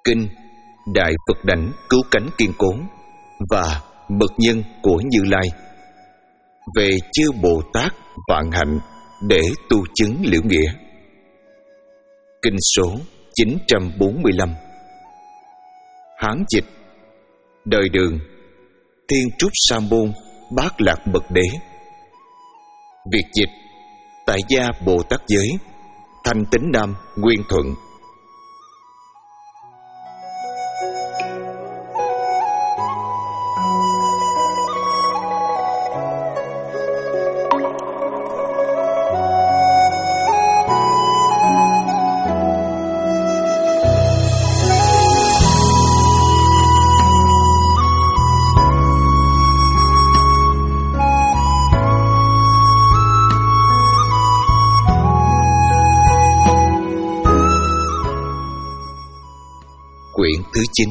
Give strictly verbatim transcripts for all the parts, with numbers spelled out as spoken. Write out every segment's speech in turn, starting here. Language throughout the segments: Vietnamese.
kinh Đại Phật Đảnh Cứu Cánh Kiên Cố và Mật Nhân của Như Lai về chư Bồ Tát vạn hạnh để tu chứng liễu nghĩa. Kinh số chín trăm bốn mươi lăm. Hán dịch: Đời Đường, Thiên Trúc Sa Môn Bát Lạc Bậc Đế. Việt dịch: Tại gia Bồ Tát Giới, Thanh Tín Nam Nguyên Thuận. Quyển thứ chín.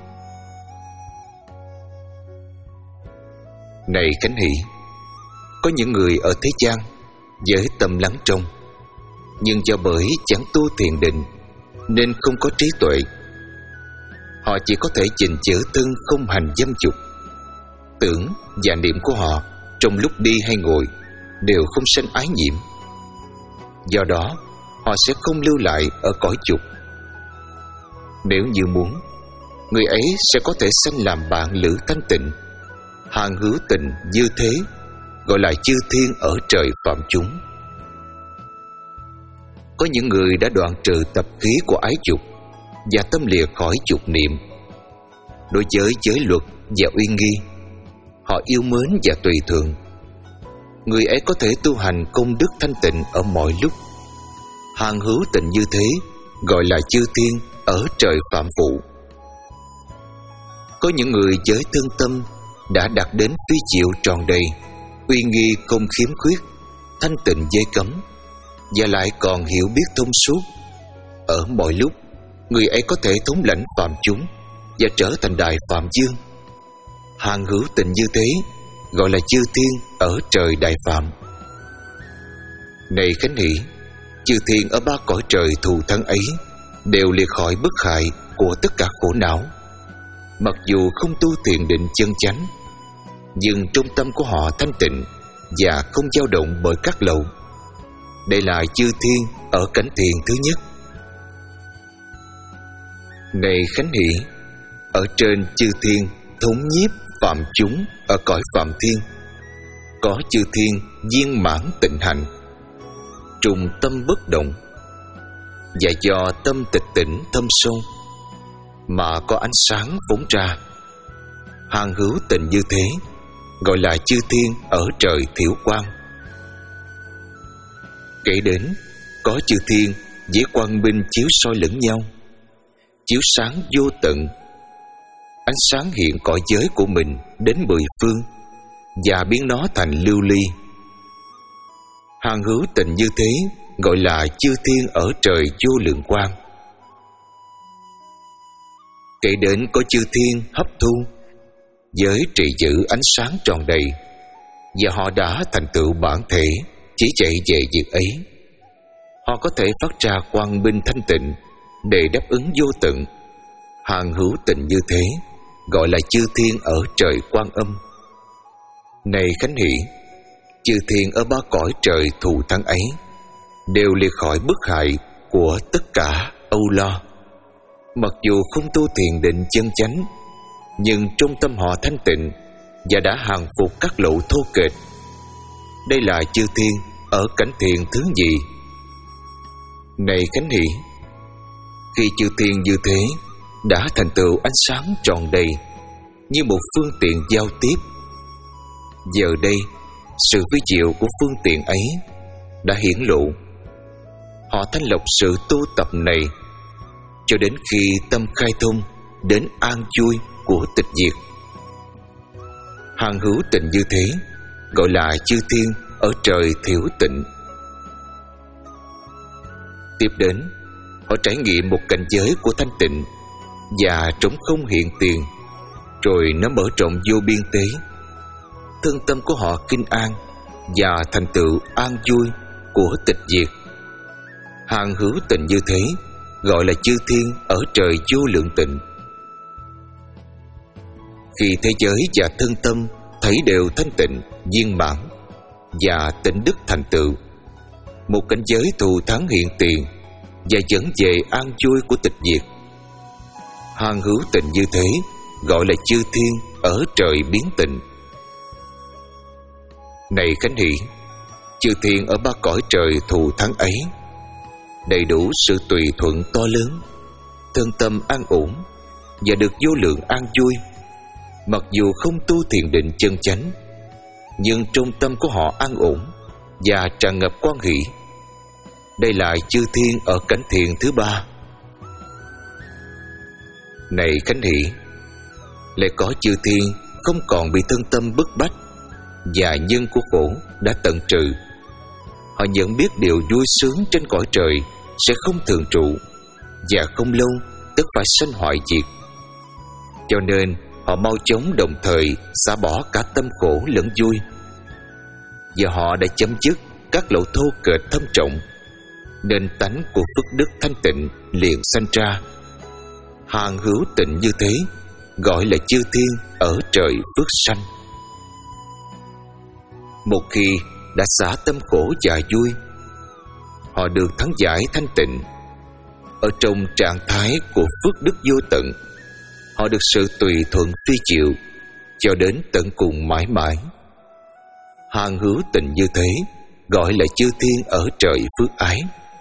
Này Khánh Hỷ, có những người ở thế gian với tâm lắng trong, nhưng do bởi chẳng tu thiền định nên không có trí tuệ. Họ chỉ có thể chình chở thân không hành dâm dục. Tưởng và niệm của họ trong lúc đi hay ngồi đều không sanh ái nhiễm. Do đó họ sẽ không lưu lại ở cõi dục. Nếu như muốn, người ấy sẽ có thể sanh làm bạn lữ thanh tịnh, hàng hữu tình như thế, gọi là chư thiên ở trời phạm chúng. Có những người đã đoạn trừ tập khí của ái dục và tâm lìa khỏi dục niệm. Đối với giới luật và uy nghi, họ yêu mến và tùy thường. Người ấy có thể tu hành công đức thanh tịnh ở mọi lúc. Hàng hữu tình như thế, gọi là chư thiên ở trời phạm phụ. Có những người với thương tâm đã đạt đến phi diệu tròn đầy, uy nghi không khiếm khuyết, thanh tịnh giới cấm, và lại còn hiểu biết thông suốt. Ở mọi lúc, người ấy có thể thống lãnh phạm chúng và trở thành đại phạm dương. Hàng hữu tình như thế, gọi là chư thiên ở trời đại phạm. Này Khánh Hỷ, chư thiên ở ba cõi trời thù thắng ấy đều liệt khỏi bức hại của tất cả khổ não. Mặc dù không tu thiền định chân chánh, nhưng trong tâm của họ thanh tịnh và không dao động bởi các lậu. Đây là chư thiên ở cảnh thiền thứ nhất. Này Khánh Hỷ, ở trên chư thiên thống nhiếp phạm chúng ở cõi phạm thiên, có chư thiên viên mãn tịnh hạnh, trùng tâm bất động, và do tâm tịch tỉnh thâm sâu mà có ánh sáng phóng ra. Hàng hữu tình như thế, gọi là chư thiên ở trời thiểu quang. Kể đến, có chư thiên với quang minh chiếu soi lẫn nhau, chiếu sáng vô tận. Ánh sáng hiện cõi giới của mình đến mười phương và biến nó thành lưu ly. Hàng hữu tình như thế, gọi là chư thiên ở trời vô lượng quang. Kể đến có chư thiên hấp thu với trì giữ ánh sáng tròn đầy, và họ đã thành tựu bản thể chỉ dạy về việc ấy. Họ có thể phát ra quang minh thanh tịnh để đáp ứng vô tận. Hàng hữu tình như thế, gọi là chư thiên ở trời Quan Âm. Này Khánh Hỷ, chư thiên ở ba cõi trời thù thắng ấy đều liệt khỏi bức hại của tất cả âu lo. Mặc dù không tu thiền định chân chánh, nhưng trong tâm họ thanh tịnh và đã hàng phục các lậu thô kệch. Đây là chư thiên ở cảnh thiền thứ nhì. Này Khánh Hỷ, khi chư thiên như thế đã thành tựu ánh sáng tròn đầy như một phương tiện giao tiếp, giờ đây sự vi diệu của phương tiện ấy đã hiển lộ. Họ thanh lọc sự tu tập này cho đến khi tâm khai thông đến an vui của tịch diệt. Hàng hữu tịnh như thế, gọi là chư thiên ở trời thiểu tịnh. Tiếp đến, họ trải nghiệm một cảnh giới của thanh tịnh và trống không hiện tiền, rồi nó mở rộng vô biên tế. Thân tâm của họ kinh an và thành tựu an vui của tịch diệt. Hàng hữu tịnh như thế, gọi là chư thiên ở trời vô lượng tịnh. Khi thế giới và thân tâm thấy đều thanh tịnh, viên mãn và tịnh đức thành tựu, một cảnh giới thù thắng hiện tiền và dẫn về an vui của tịch diệt. Hàng hữu tịnh như thế gọi là chư thiên ở trời biến tịnh. Này Khánh Hỷ, chư thiên ở ba cõi trời thù thắng ấy đầy đủ sự tùy thuận to lớn, thân tâm an ổn và được vô lượng an vui. Mặc dù không tu thiền định chân chánh, nhưng trong tâm của họ an ổn và tràn ngập quan hỷ. Đây là chư thiên ở cảnh thiền thứ ba. Này Khánh Hỷ, lại có chư thiên không còn bị thân tâm bức bách và nhân của khổ đã tận trừ. Họ nhận biết điều vui sướng trên cõi trời sẽ không thường trụ, và không lâu tất phải sanh hoại diệt. Cho nên họ mau chóng đồng thời xả bỏ cả tâm khổ lẫn vui, và họ đã chấm dứt các lậu thô kệch thâm trọng. Nên tánh của phước đức thanh tịnh liền sanh ra. Hàng hữu tịnh như thế gọi là chư thiên ở trời phước sanh. Một khi đã xả tâm khổ và vui, họ được thắng giải thanh tịnh. Ở trong trạng thái của phước đức vô tận, họ được sự tùy thuận phi chịu cho đến tận cùng mãi mãi. Hàng hữu tịnh như thế gọi là chư thiên ở trời phước ái.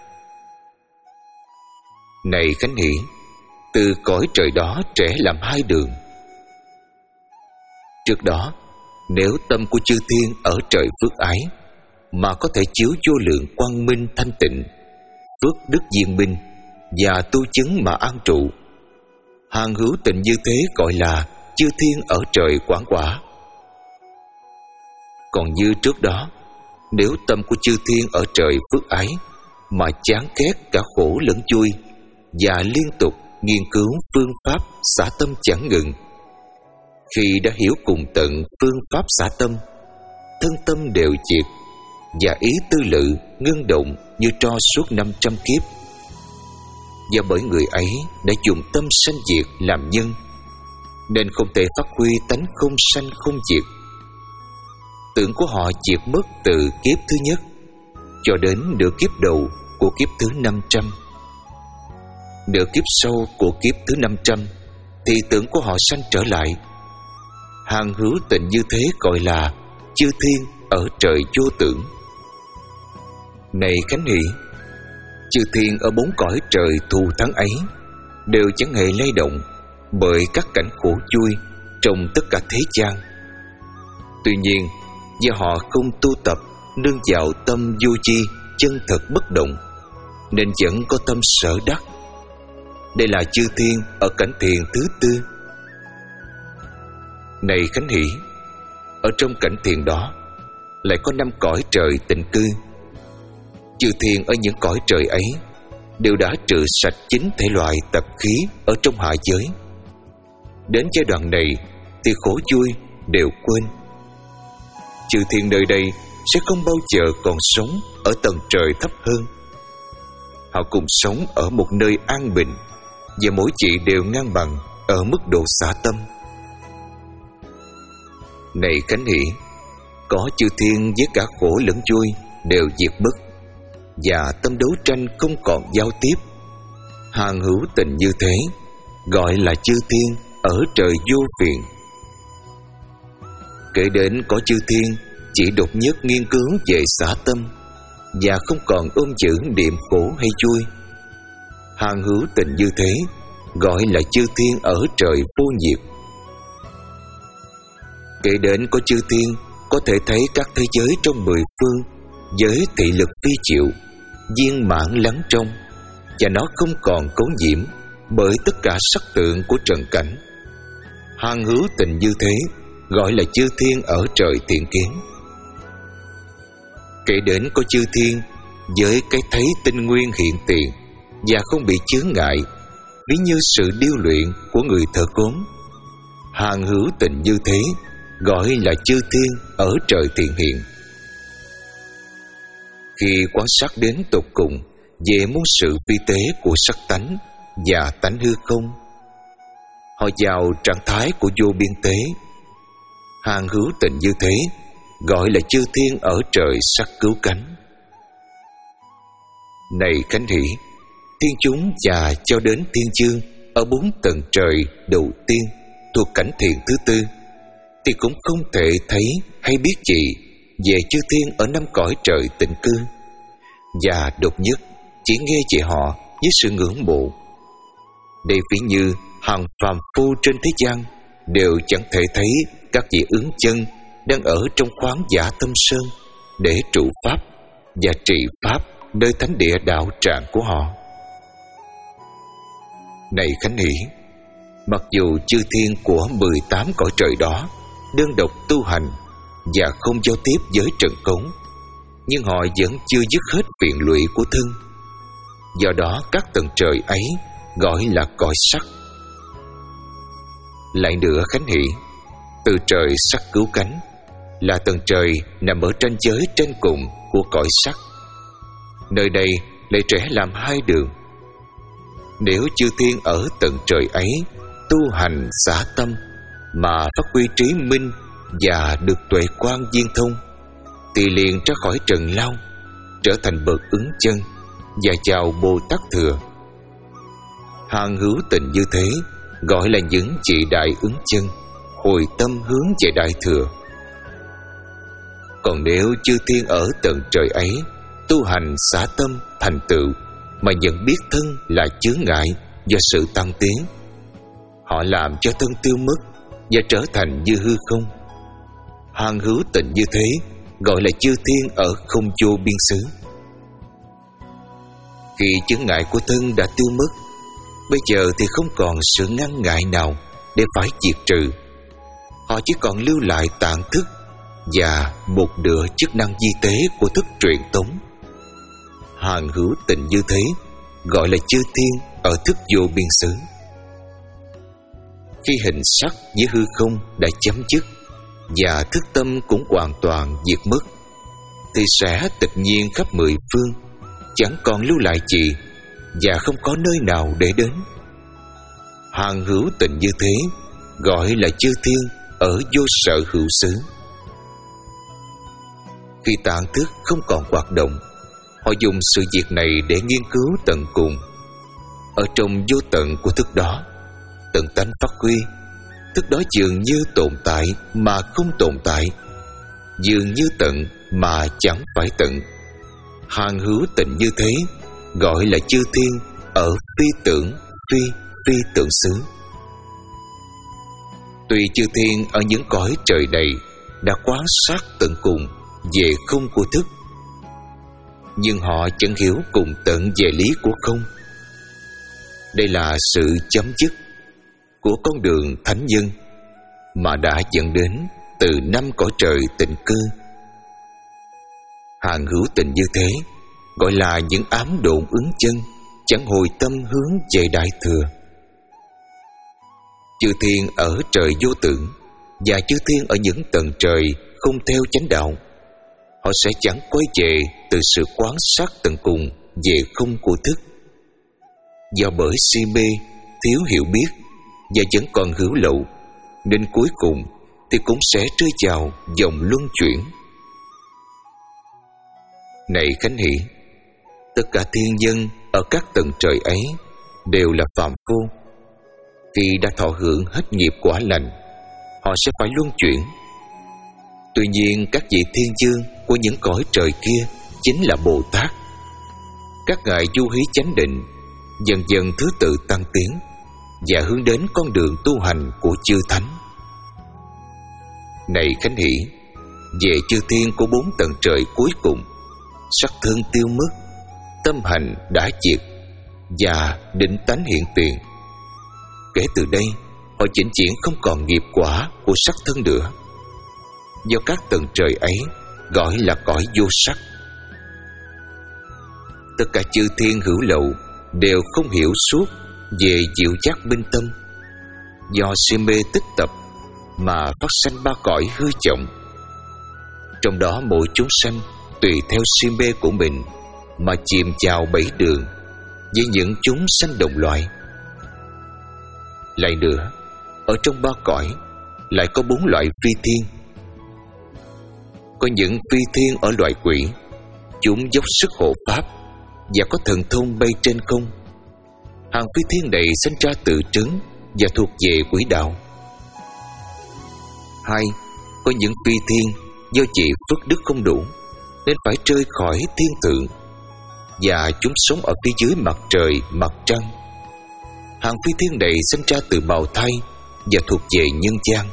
Này Khánh Hỷ, từ cõi trời đó trẻ làm hai đường. Trước đó, nếu tâm của chư thiên ở trời phước ái mà có thể chiếu vô lượng quang minh thanh tịnh, phước đức viên minh và tu chứng mà an trụ, hàng hữu tịnh như thế gọi là chư thiên ở trời quảng quả. Còn như trước đó, nếu tâm của chư thiên ở trời phước ái mà chán ghét cả khổ lẫn vui và liên tục nghiên cứu phương pháp xả tâm chẳng ngừng, khi đã hiểu cùng tận phương pháp xả tâm, thân tâm đều diệt và ý tư lự ngưng động như tro suốt năm trăm kiếp. Và bởi người ấy đã dùng tâm sanh diệt làm nhân, nên không thể phát huy tánh không sanh không diệt. Tưởng của họ diệt mất từ kiếp thứ nhất cho đến nửa kiếp đầu của kiếp thứ năm trăm. Nửa kiếp sau của kiếp thứ năm trăm thì tưởng của họ sanh trở lại. Hàng hữu tịnh như thế gọi là chư thiên ở trời vô tưởng. Này Khánh Hỷ, chư thiên ở bốn cõi trời thù thắng ấy đều chẳng hề lay động bởi các cảnh khổ vui trong tất cả thế gian. Tuy nhiên, do họ không tu tập nương vào tâm vô tri chân thật bất động, nên vẫn có tâm sở đắc. Đây là chư thiên ở cảnh thiền thứ tư. Này Khánh Hỷ, ở trong cảnh thiền đó lại có năm cõi trời tịnh cư. Chư thiên ở những cõi trời ấy đều đã trừ sạch chín thể loại tập khí ở trong hạ giới. Đến giai đoạn này thì khổ vui đều quên. Chư thiên nơi đây sẽ không bao giờ còn sống ở tầng trời thấp hơn. Họ cùng sống ở một nơi an bình, và mỗi vị đều ngang bằng ở mức độ xả tâm. Này Khánh Hỷ, có chư thiên với cả khổ lẫn vui đều diệt mất, và tâm đấu tranh không còn giao tiếp. Hàng hữu tình như thế gọi là chư thiên ở trời vô phiền. Kể đến có chư thiên chỉ độc nhất nghiên cứu về xả tâm và không còn ôm giữ niệm khổ hay vui. Hàng hữu tình như thế gọi là chư thiên ở trời vô nhiệt. Kể đến có chư thiên có thể thấy các thế giới trong mười phương với thị lực phi chịu, viên mãn lắng trong, và nó không còn cấu nhiễm bởi tất cả sắc tượng của trần cảnh. Hàng hữu tình như thế gọi là chư thiên ở trời thiện kiến. Kể đến có chư thiên với cái thấy tinh nguyên hiện tiền và không bị chướng ngại, ví như sự điêu luyện của người thợ cốm. Hàng hữu tình như thế gọi là chư thiên ở trời thiện hiện. Khi quan sát đến tột cùng về muôn sự vi tế của sắc tánh và tánh hư không. Họ vào trạng thái của vô biên tế. Hàng hữu tình như thế gọi là chư thiên ở trời sắc cứu cánh. Này Khánh Hỷ, thiên chúng và cho đến thiên chương ở bốn tầng trời đầu tiên thuộc cảnh thiền thứ tư thì cũng không thể thấy hay biết gì về chư thiên ở năm cõi trời tịnh cư, và độc nhất chỉ nghe về họ với sự ngưỡng mộ. Đây ví như hàng phàm phu trên thế gian đều chẳng thể thấy các vị ứng chân đang ở trong khoáng giả tâm sơn để trụ pháp và trị pháp nơi thánh địa đạo tràng của họ. Này Khánh Hỷ, mặc dù chư thiên của mười tám cõi trời đó đơn độc tu hành và không giao tiếp với trần cống, nhưng họ vẫn chưa dứt hết phiền lụy của thân. Do đó các tầng trời ấy gọi là cõi sắc. Lại nữa Khánh Hỷ, từ trời sắc cứu cánh là tầng trời nằm ở ranh giới trên cùng của cõi sắc. Nơi đây lại rẽ làm hai đường. Nếu chư thiên ở tầng trời ấy tu hành xả tâm mà phát huy trí minh và được tuệ quang viên thông, thì liền ra khỏi trần lao, trở thành bậc ứng chân và chào Bồ Tát Thừa. Hàng hữu tình như thế gọi là những vị đại ứng chân hồi tâm hướng về đại thừa. Còn nếu chư thiên ở tầng trời ấy tu hành xả tâm thành tựu mà nhận biết thân là chướng ngại do sự tăng tiến, họ làm cho thân tiêu mất và trở thành như hư không. Hàng hữu tình như thế gọi là chư thiên ở không vô biên xứ. Khi chướng ngại của thân đã tiêu mất, bây giờ thì không còn sự ngăn ngại nào để phải diệt trừ. Họ chỉ còn lưu lại tạng thức và một nửa chức năng di tế của thức truyền tống. Hàng hữu tình như thế gọi là chư thiên ở thức vô biên xứ. Khi hình sắc với hư không đã chấm dứt và thức tâm cũng hoàn toàn diệt mất, thì sẽ tịch nhiên khắp mười phương, chẳng còn lưu lại gì và không có nơi nào để đến. Hàng hữu tình như thế gọi là chư thiên ở vô sở hữu xứ. Khi tạng thức không còn hoạt động, họ dùng sự việc này để nghiên cứu tận cùng. Ở trong vô tận của thức đó, tận tánh phát huy, thức đó dường như tồn tại mà không tồn tại, dường như tận mà chẳng phải tận. Hàng hữu tình như thế gọi là chư thiên ở phi tưởng phi phi tưởng xứ. Tuy chư thiên ở những cõi trời này đã quán sát tận cùng về không của thức, nhưng họ chẳng hiểu cùng tận về lý của không. Đây là sự chấm dứt của con đường thánh nhân mà đã dẫn đến từ năm cõi trời tịnh cư. Hàng hữu tình như thế gọi là những ám độn ứng chân chẳng hồi tâm hướng về đại thừa. Chư thiên ở trời vô tưởng và chư thiên ở những tầng trời không theo chánh đạo, họ sẽ chẳng quay về từ sự quán sát tận cùng về không của thức. Do bởi si mê, thiếu hiểu biết và vẫn còn hữu lậu, nên cuối cùng thì cũng sẽ rơi vào dòng luân chuyển. Này Khánh Hỷ, tất cả thiên nhân ở các tầng trời ấy đều là phàm phu. Khi đã thọ hưởng hết nghiệp quả lành, họ sẽ phải luân chuyển. Tuy nhiên các vị thiên dương của những cõi trời kia chính là Bồ Tát. Các ngài du hí chánh định, dần dần thứ tự tăng tiến và hướng đến con đường tu hành của chư thánh. Này Khánh Hỷ, về chư thiên của bốn tầng trời cuối cùng, sắc thân tiêu mất, tâm hành đã diệt và định tánh hiện tiền. Kể từ đây, họ vĩnh viễn không còn nghiệp quả của sắc thân nữa. Do các tầng trời ấy gọi là cõi vô sắc. Tất cả chư thiên hữu lậu đều không hiểu suốt về diệu giác minh tâm. Do si mê tích tập mà phát sanh ba cõi hư vọng. Trong đó mỗi chúng sanh tùy theo si mê của mình mà chìm vào bảy đường với những chúng sanh đồng loại. Lại nữa, ở trong ba cõi lại có bốn loại phi thiên. Có những phi thiên ở loài quỷ, chúng dốc sức hộ pháp và có thần thông bay trên không. Hàng phi thiên này sinh ra từ trứng và thuộc về quỷ đạo. Hai, có những phi thiên do chỉ phước đức không đủ nên phải rơi khỏi thiên thượng, và chúng sống ở phía dưới mặt trời, mặt trăng. Hàng phi thiên này sinh ra từ bào thai và thuộc về nhân gian.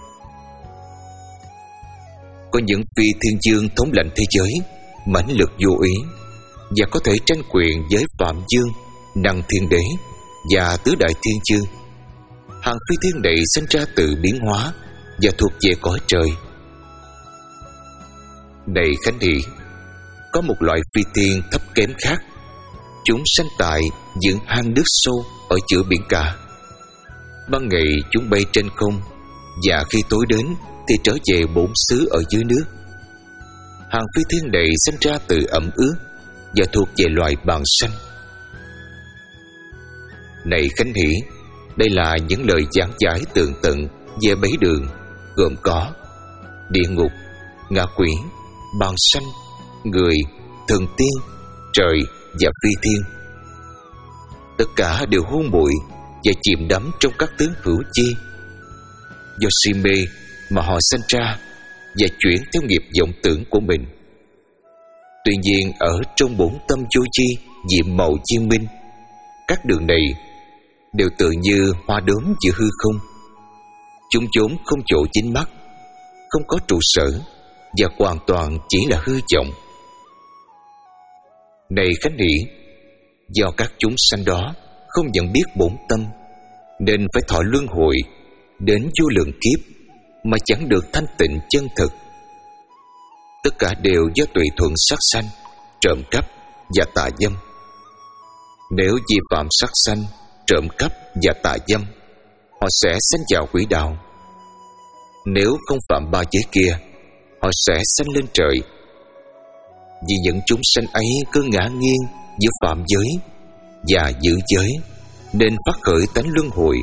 Có những phi thiên dương thống lãnh thế giới, mãnh lực vô ý và có thể tranh quyền với Phạm Dương, Năng Thiên Đế và Tứ Đại Thiên Chương. Hàng phi thiên này sinh ra từ biến hóa và thuộc về cõi trời. Này Khánh Hỷ, có một loại phi thiên thấp kém khác. Chúng sanh tại những hang nước sâu ở giữa biển cả. Ban ngày chúng bay trên không, và khi tối đến thì trở về bổn xứ ở dưới nước. Hàng phi thiên này sinh ra từ ẩm ướt và thuộc về loài bàng xanh. Này Khánh Hỷ, đây là những lời giảng giải tường tận về bảy đường, gồm có địa ngục, ngạ quỷ, bàng xanh, người, thần tiên, trời và phi thiên. Tất cả đều hôn bụi và chìm đắm trong các tướng hữu chi. Do si mê mà họ sanh ra và chuyển theo nghiệp vọng tưởng của mình. Tuy nhiên ở trong bổn tâm vô chi diệm màu viên minh, các đường này đều tự như hoa đốm giữa hư không. Chúng chốn không chỗ chính mắt, không có trụ sở và hoàn toàn chỉ là hư vọng. Này Khánh Hỷ, do các chúng sanh đó không nhận biết bổn tâm nên phải thọ luân hồi đến vô lượng kiếp mà chẳng được thanh tịnh chân thực. Tất cả đều do tùy thuận sát sanh, trộm cắp và tà dâm. Nếu vi phạm sát sanh, trộm cắp và tà dâm, họ sẽ sanh vào quỷ đạo. Nếu không phạm ba giới kia, họ sẽ sanh lên trời. Vì những chúng sanh ấy cứ ngã nghiêng giữa phạm giới và giữ giới nên phát khởi tánh luân hồi.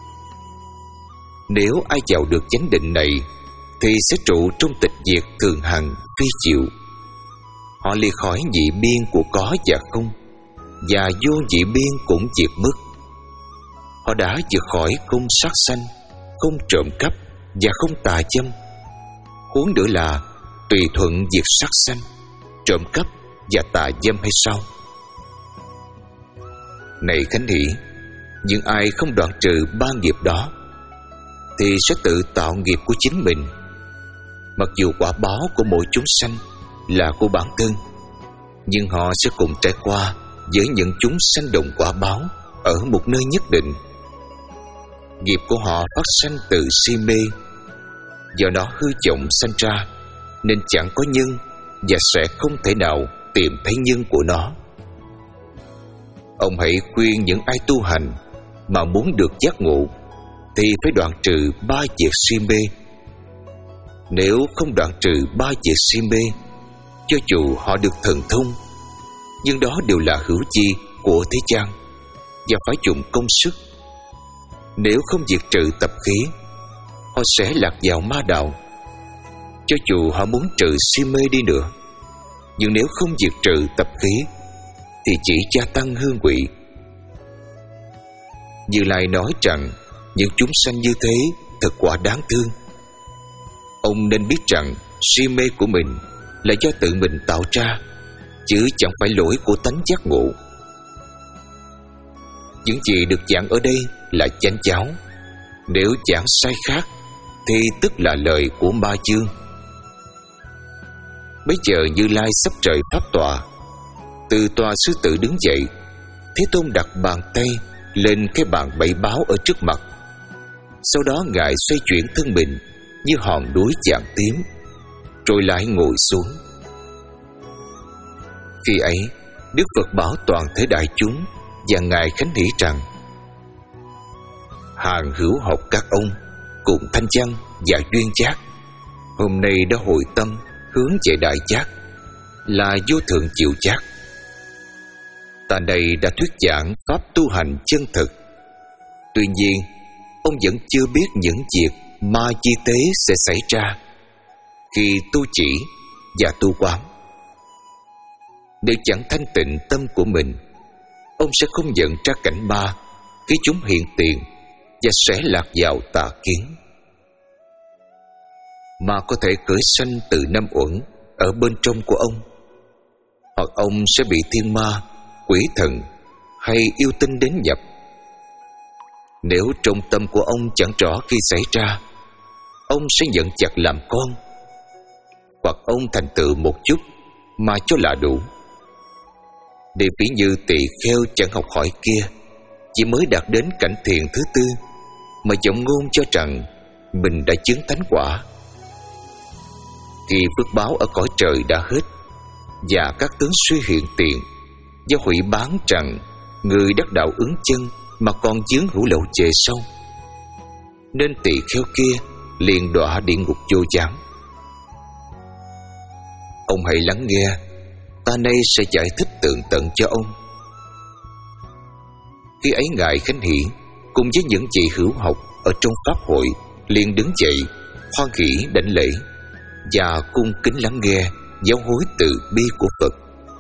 Nếu ai vào được chánh định này thì sẽ trụ trong tịch diệt thường hằng phi chịu. Họ lìa khỏi dị biên của có và không, và vô dị biên cũng diệt mất. Họ đã vượt khỏi không sát sanh, không trộm cắp và không tà dâm. Huống nữa là tùy thuận diệt sát sanh, trộm cắp và tà dâm hay sao? Này Khánh Hỷ, những ai không đoạn trừ ba nghiệp đó thì sẽ tự tạo nghiệp của chính mình. Mặc dù quả báo của mỗi chúng sanh là của bản thân, nhưng họ sẽ cùng trải qua với những chúng sanh đồng quả báo ở một nơi nhất định. Nghiệp của họ phát sanh từ si mê, do nó hư vọng sanh ra nên chẳng có nhân và sẽ không thể nào tìm thấy nhân của nó. Ông hãy khuyên những ai tu hành mà muốn được giác ngộ thì phải đoạn trừ ba việc si mê. Nếu không đoạn trừ ba việc si mê, cho dù họ được thần thông, nhưng đó đều là hữu chi của thế gian và phải dùng công sức. Nếu không diệt trừ tập khí, họ sẽ lạc vào ma đạo. Cho dù họ muốn trừ si mê đi nữa, nhưng nếu không diệt trừ tập khí thì chỉ gia tăng hương vị. Như Lai nói rằng những chúng sanh như thế thật quả đáng thương. Ông nên biết rằng si mê của mình là do tự mình tạo ra, chứ chẳng phải lỗi của tánh giác ngộ. Những gì được giảng ở đây là chánh giáo. Nếu giảng sai khác thì tức là lời của ma dương. Bây giờ Như Lai sắp rời pháp tọa. Từ tòa sư tử đứng dậy, Thế Tôn đặt bàn tay lên cái bàn bảy báo ở trước mặt. Sau đó Ngài xoay chuyển thân mình như hòn núi vàng tím, rồi lại ngồi xuống. Khi ấy, Đức Phật bảo toàn thể đại chúng và Ngài khánh hỷ rằng: hàng hữu học các ông cùng thanh văn và duyên giác, hôm nay đã hội tâm hướng về đại giác, là vô thượng chịu giác, Ta đây đã thuyết giảng pháp tu hành chân thực. Tuy nhiên, ông vẫn chưa biết những việc ma chi tế sẽ xảy ra khi tu chỉ và tu quán. Nếu chẳng thanh tịnh tâm của mình, ông sẽ không nhận ra cảnh ma khi chúng hiện tiền và sẽ lạc vào tà kiến. Ma có thể khởi sanh từ năm uẩn ở bên trong của ông, hoặc ông sẽ bị thiên ma, quỷ thần hay yêu tinh đến nhập. Nếu trong tâm của ông chẳng rõ khi xảy ra, ông sẽ nhận chặt làm con, hoặc ông thành tựu một chút mà cho là đủ. Để ví như tỳ kheo chẳng học hỏi kia, chỉ mới đạt đến cảnh thiền thứ tư mà giọng ngôn cho rằng mình đã chứng thánh quả. Khi phước báo ở cõi trời đã hết và các tướng suy hiện tiền do hủy bán rằng người đắc đạo ứng chân mà còn chướng hữu lậu về sau, nên tỳ kheo kia liền đọa địa ngục vô gián. Ông hãy lắng nghe, ta nay sẽ giải thích tường tận cho ông. Khi ấy ngài Khánh Hỷ cùng với những vị hữu học ở trong pháp hội liền đứng dậy, hoan hỷ đảnh lễ và cung kính lắng nghe giáo huấn từ bi của Phật.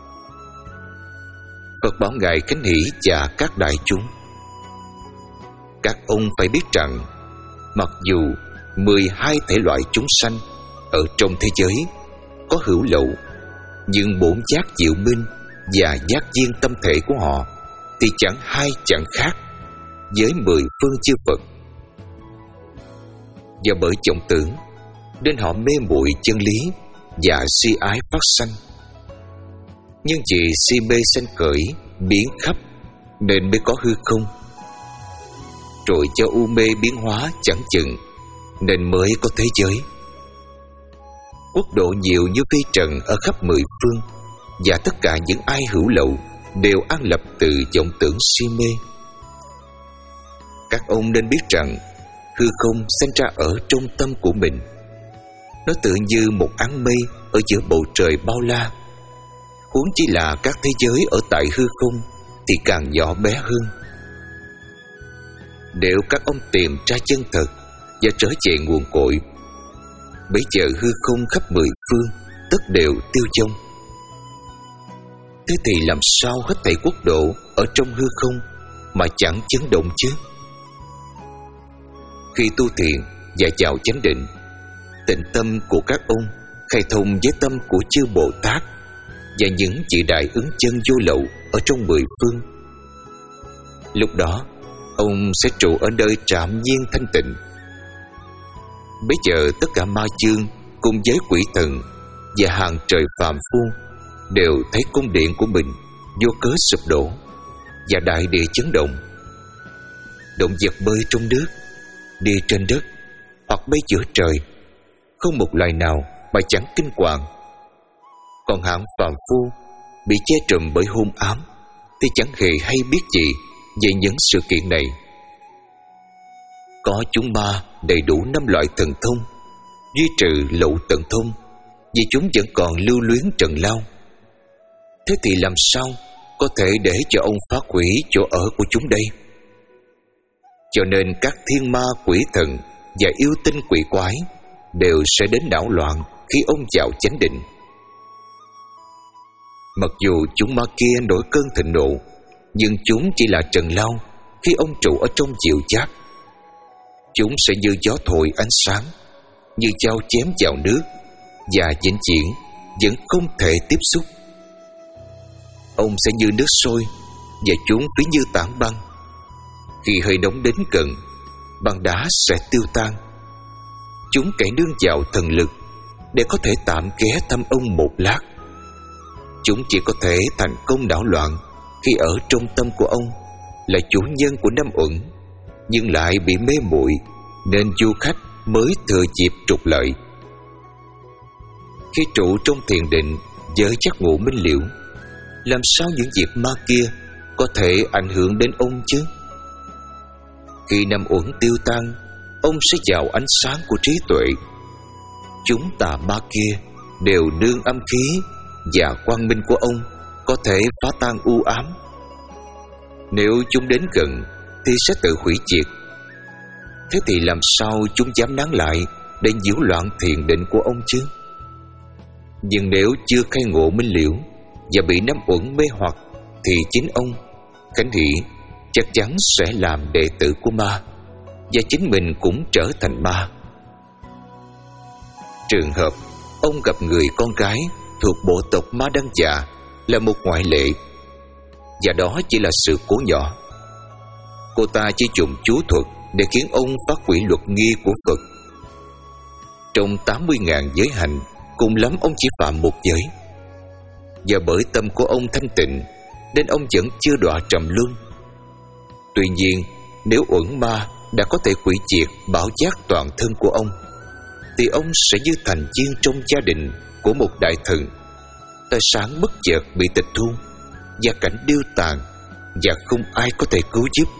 Phật bảo ngài Khánh Hỷ và các đại chúng: các ông phải biết rằng, mặc dù mười hai thể loại chúng sanh ở trong thế giới có hữu lậu, nhưng bổn giác diệu minh và giác viên tâm thể của họ thì chẳng hai chẳng khác với mười phương chư Phật. Do bởi vọng tưởng nên họ mê muội chân lý và si ái phát sanh. Nhưng vì si mê sanh khởi biến khắp nên mới có hư không, rồi cho u mê biến hóa chẳng chừng nên mới có thế giới. Quốc độ nhiều như phi trần ở khắp mười phương, và tất cả những ai hữu lậu đều an lập từ vọng tưởng si mê. Các ông nên biết rằng hư không sinh ra ở trong tâm của mình. Nó tự như một áng mây ở giữa bầu trời bao la. Huống chi là các thế giới ở tại hư không thì càng nhỏ bé hơn. Nếu các ông tìm ra chân thật và trở về nguồn cội, bây giờ hư không khắp mười phương tất đều tiêu vong. Thế thì làm sao hết thảy quốc độ ở trong hư không mà chẳng chấn động chứ? Khi tu thiền và vào chánh định, tịnh tâm của các ông khai thông với tâm của chư Bồ Tát và những vị đại ứng chân vô lậu ở trong mười phương. Lúc đó ông sẽ trụ ở nơi trạm nhiên thanh tịnh. Bây giờ tất cả ma chương cùng với quỷ thần và hàng trời phàm phu đều thấy cung điện của mình vô cớ sụp đổ và đại địa chấn động. Động vật bơi trong nước, đi trên đất hoặc bay giữa trời, không một loài nào mà chẳng kinh hoàng. Còn hạng phàm phu bị che trùm bởi hôn ám thì chẳng hề hay biết gì về những sự kiện này. Có chúng ma đầy đủ năm loại thần thông, duy trừ lậu tận thông, vì chúng vẫn còn lưu luyến trần lao. Thế thì làm sao có thể để cho ông phá hủy chỗ ở của chúng đây? Cho nên các thiên ma quỷ thần và yêu tinh quỷ quái đều sẽ đến đảo loạn khi ông vào chánh định. Mặc dù chúng ma kia nổi cơn thịnh nộ, nhưng chúng chỉ là trần lao khi ông trụ ở trong diệu giác. Chúng sẽ như gió thổi ánh sáng, như dao chém vào nước, và vĩnh viễn vẫn không thể tiếp xúc. Ông sẽ như nước sôi, và chúng ví như tảng băng. Khi hơi nóng đến gần, băng đá sẽ tiêu tan. Chúng cậy nương vào thần lực để có thể tạm ghé thăm ông một lát. Chúng chỉ có thể thành công đảo loạn khi ở trong tâm của ông là chủ nhân của năm uẩn, nhưng lại bị mê muội, nên du khách mới thừa dịp trục lợi. Khi trụ trong thiền định với giác ngộ minh liễu, làm sao những việc ma kia có thể ảnh hưởng đến ông chứ? Khi năm uẩn tiêu tan, ông sẽ vào ánh sáng của trí tuệ. Chúng tà ma kia đều nương âm khí, và quang minh của ông có thể phá tan u ám Nếu chúng đến gần thì sẽ tự hủy diệt. Thế thì làm sao chúng dám nán lại để nhiễu loạn thiền định của ông chứ? Nhưng nếu chưa khai ngộ minh liễu và bị nắm uẩn mê hoặc, thì chính ông, Khánh Hỷ, chắc chắn sẽ làm đệ tử của ma, và chính mình cũng trở thành ma. Trường hợp ông gặp người con gái thuộc bộ tộc Ma Đăng Già là một ngoại lệ, và đó chỉ là sự cố nhỏ. Cô ta chỉ dùng chú thuật để khiến ông phát hủy luật nghi của Phật. Trong tám mươi ngàn giới hạnh, cùng lắm ông chỉ phạm một giới. Và bởi tâm của ông thanh tịnh nên ông vẫn chưa đọa trầm luân. Tuy nhiên, nếu uẩn ma đã có thể hủy diệt bảo giác toàn thân của ông, thì ông sẽ như thành viên trong gia đình của một đại thần. Tài sản bất chợt bị tịch thu, gia cảnh điêu tàn, và không ai có thể cứu giúp.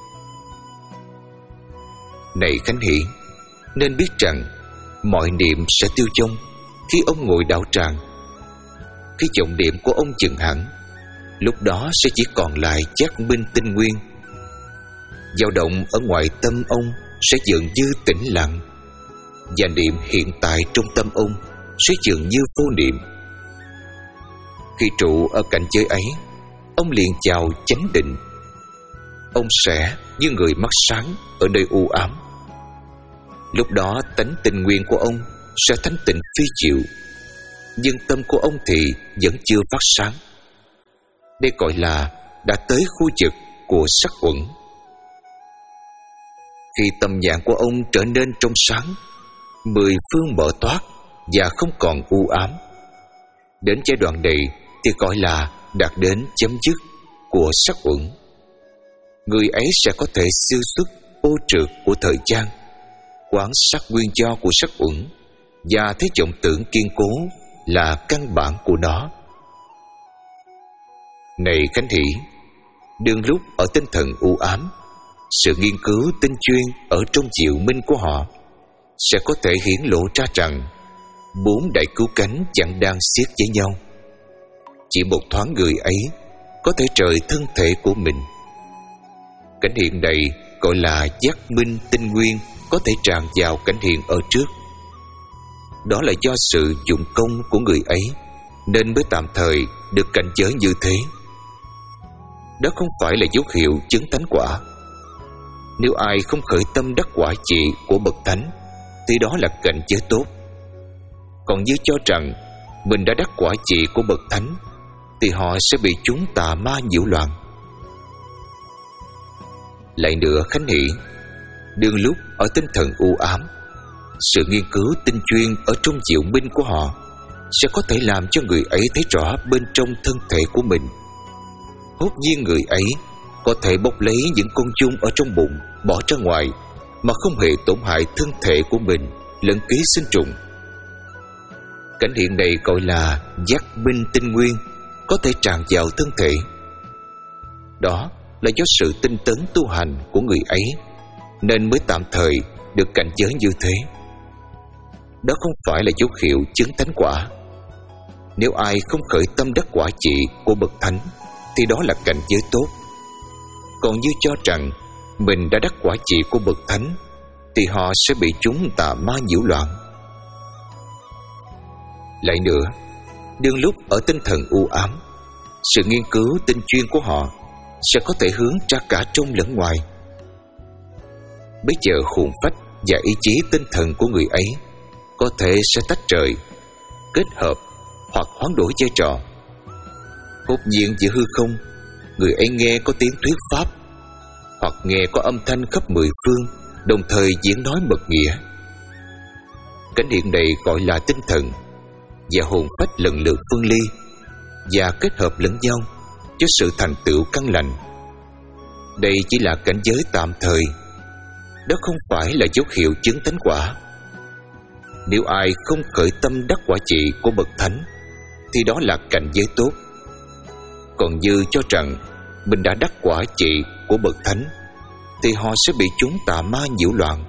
Này Khánh Hỷ, nên biết rằng mọi niệm sẽ tiêu vong khi ông ngồi đạo tràng. Khi vọng niệm của ông dừng hẳn, lúc đó sẽ chỉ còn lại giác minh tinh nguyên. Dao động ở ngoài tâm ông sẽ dường như tĩnh lặng, và niệm hiện tại trong tâm ông sẽ dường như vô niệm. Khi trụ ở cảnh giới ấy, ông liền chào chánh định. Ông sẽ như người mắt sáng ở nơi u ám. Lúc đó tánh tinh nguyên của ông sẽ thanh tịnh phi diệu, nhưng tâm của ông thì vẫn chưa phát sáng. Đây gọi là đã tới khu vực của sắc uẩn. Khi tâm nhãn của ông trở nên trong sáng, mười phương mở toát và không còn u ám, đến giai đoạn này thì gọi là đạt đến chấm dứt của sắc uẩn. Người ấy sẽ có thể siêu xuất ô trượt của thời gian, quán sát nguyên do của sắc uẩn, và thấy vọng tưởng kiên cố là căn bản của nó. Này Khánh Hỷ, đương lúc ở tinh thần u ám, sự nghiên cứu tinh chuyên ở trong diệu minh của họ sẽ có thể hiển lộ ra rằng bốn đại cứu cánh chẳng đang xiết với nhau. Chỉ một thoáng người ấy có thể rời thân thể của mình. Cảnh hiện này gọi là giác minh tinh nguyên có thể tràn vào cảnh hiện ở trước. Đó là do sự dụng công của người ấy nên mới tạm thời được cảnh giới như thế. Đó không phải là dấu hiệu chứng thánh quả. Nếu ai không khởi tâm đắc quả trị của bậc thánh thì đó là cảnh giới tốt. Còn như cho rằng mình đã đắc quả trị của bậc thánh thì họ sẽ bị chúng tà ma nhiễu loạn. Lại nữa Khánh Hỷ, đương lúc ở tinh thần u ám, sự nghiên cứu tinh chuyên ở trong diệu minh của họ sẽ có thể làm cho người ấy thấy rõ bên trong thân thể của mình. Hốt nhiên người ấy có thể bốc lấy những con chung ở trong bụng bỏ ra ngoài mà không hề tổn hại thân thể của mình lẫn ký sinh trùng. Cảnh hiện này gọi là giác minh tinh nguyên có thể tràn vào thân thể. Đó là do sự tinh tấn tu hành của người ấy nên mới tạm thời được cảnh giới như thế. Đó không phải là dấu hiệu chứng thánh quả. Nếu ai không khởi tâm đắc quả trị của bậc thánh thì đó là cảnh giới tốt. Còn như cho rằng mình đã đắc quả trị của bậc thánh thì họ sẽ bị chúng tà ma nhiễu loạn. Lại nữa, đương lúc ở tinh thần u ám, sự nghiên cứu tinh chuyên của họ sẽ có thể hướng ra cả trong lẫn ngoài. Bây giờ hồn phách và ý chí tinh thần của người ấy có thể sẽ tách rời, kết hợp hoặc hoán đổi vai trò. Hốt nhiên giữa hư không, người ấy nghe có tiếng thuyết pháp, hoặc nghe có âm thanh khắp mười phương đồng thời diễn nói mật nghĩa. Cảnh hiện này gọi là tinh thần và hồn phách lần lượt phân ly và kết hợp lẫn nhau cho sự thành tựu căn lành. Đây chỉ là cảnh giới tạm thời. Đó không phải là dấu hiệu chứng thánh quả. Nếu ai không khởi tâm đắc quả trị của bậc thánh thì đó là cảnh giới tốt. Còn như cho rằng mình đã đắc quả trị của bậc thánh thì họ sẽ bị chúng tà ma nhiễu loạn.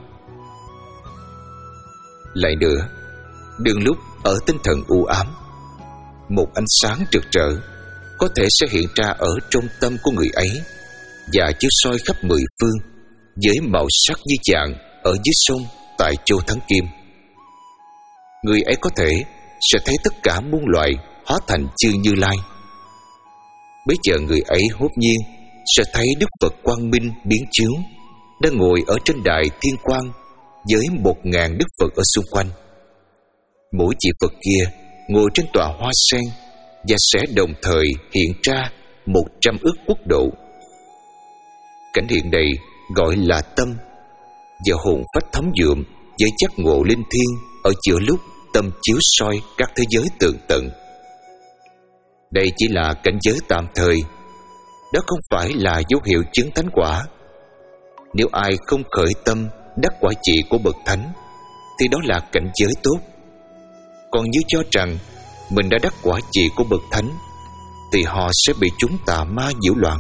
Lại nữa, đương lúc ở tinh thần u ám, một ánh sáng rực rỡ có thể sẽ hiện ra ở trong tâm của người ấy và chiếu soi khắp mười phương với màu sắc như vàng ở dưới sông tại Châu Thắng Kim. Người ấy có thể sẽ thấy tất cả muôn loài hóa thành chư Như Lai. Bây giờ người ấy hốt nhiên sẽ thấy Đức Phật Quang Minh biến chiếu đang ngồi ở trên đài thiên quang với một ngàn Đức Phật ở xung quanh. Mỗi vị Phật kia ngồi trên tòa hoa sen và sẽ đồng thời hiện ra một trăm ức quốc độ. Cảnh hiện này gọi là tâm, và hồn phách thấm nhuộm với giác ngộ linh thiêng ở giữa lúc tâm chiếu soi các thế giới tường tận. Đây chỉ là cảnh giới tạm thời, đó không phải là dấu hiệu chứng thánh quả. Nếu ai không khởi tâm đắc quả vị của bậc thánh thì đó là cảnh giới tốt. Còn như cho rằng mình đã đắc quả vị của bậc thánh thì họ sẽ bị chúng tà ma nhiễu loạn.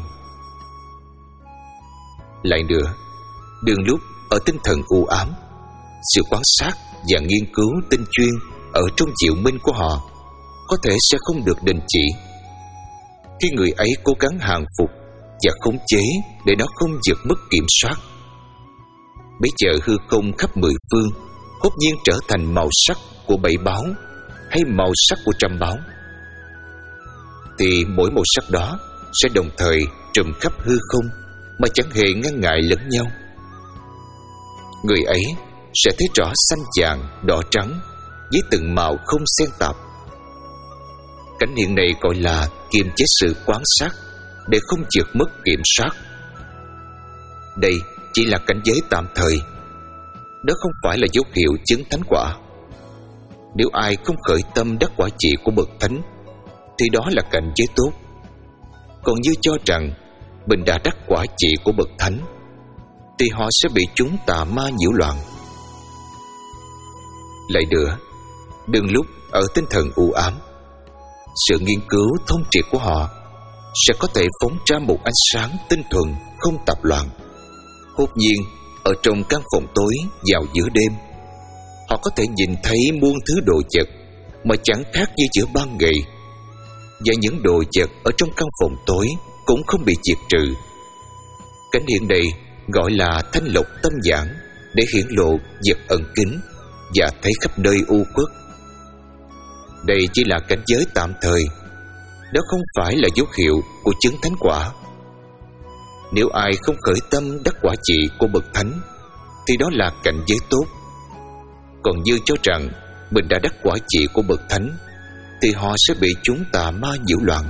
Lại nữa, đương lúc ở tinh thần u ám, sự quan sát và nghiên cứu tinh chuyên ở trong diệu minh của họ có thể sẽ không được đình chỉ. Khi người ấy cố gắng hàng phục và khống chế để nó không vượt mất kiểm soát, bây giờ hư không khắp mười phương hốt nhiên trở thành màu sắc của bảy báo hay màu sắc của trăm báo, thì mỗi màu sắc đó sẽ đồng thời trùm khắp hư không mà chẳng hề ngăn ngại lẫn nhau. Người ấy sẽ thấy rõ xanh vàng, đỏ trắng với từng màu không xen tạp. Cảnh hiện này gọi là kiềm chế sự quan sát để không vượt mất kiểm soát. Đây chỉ là cảnh giới tạm thời, đó không phải là dấu hiệu chứng thánh quả. Nếu ai không khởi tâm đắc quả vị của bậc thánh thì đó là cảnh giới tốt. Còn như cho rằng mình đã đắc quả vị của bậc thánh thì họ sẽ bị chúng tà ma nhiễu loạn. Lại nữa, đừng lúc ở tinh thần u ám, sự nghiên cứu thông triệt của họ sẽ có thể phóng ra một ánh sáng tinh thuần không tạp loạn. Hốt nhiên ở trong căn phòng tối vào giữa đêm, họ có thể nhìn thấy muôn thứ đồ vật mà chẳng khác như giữa ban ngày, và những đồ vật ở trong căn phòng tối cũng không bị diệt trừ. Cảnh hiện này gọi là thanh lọc tâm nhãn để hiển lộ vật ẩn kín và thấy khắp nơi u khuất. Đây chỉ là cảnh giới tạm thời, đó không phải là dấu hiệu của chứng thánh quả. Nếu ai không khởi tâm đắc quả vị của bậc thánh thì đó là cảnh giới tốt. Còn như cho rằng mình đã đắc quả vị của bậc thánh thì họ sẽ bị chúng tà ma nhiễu loạn.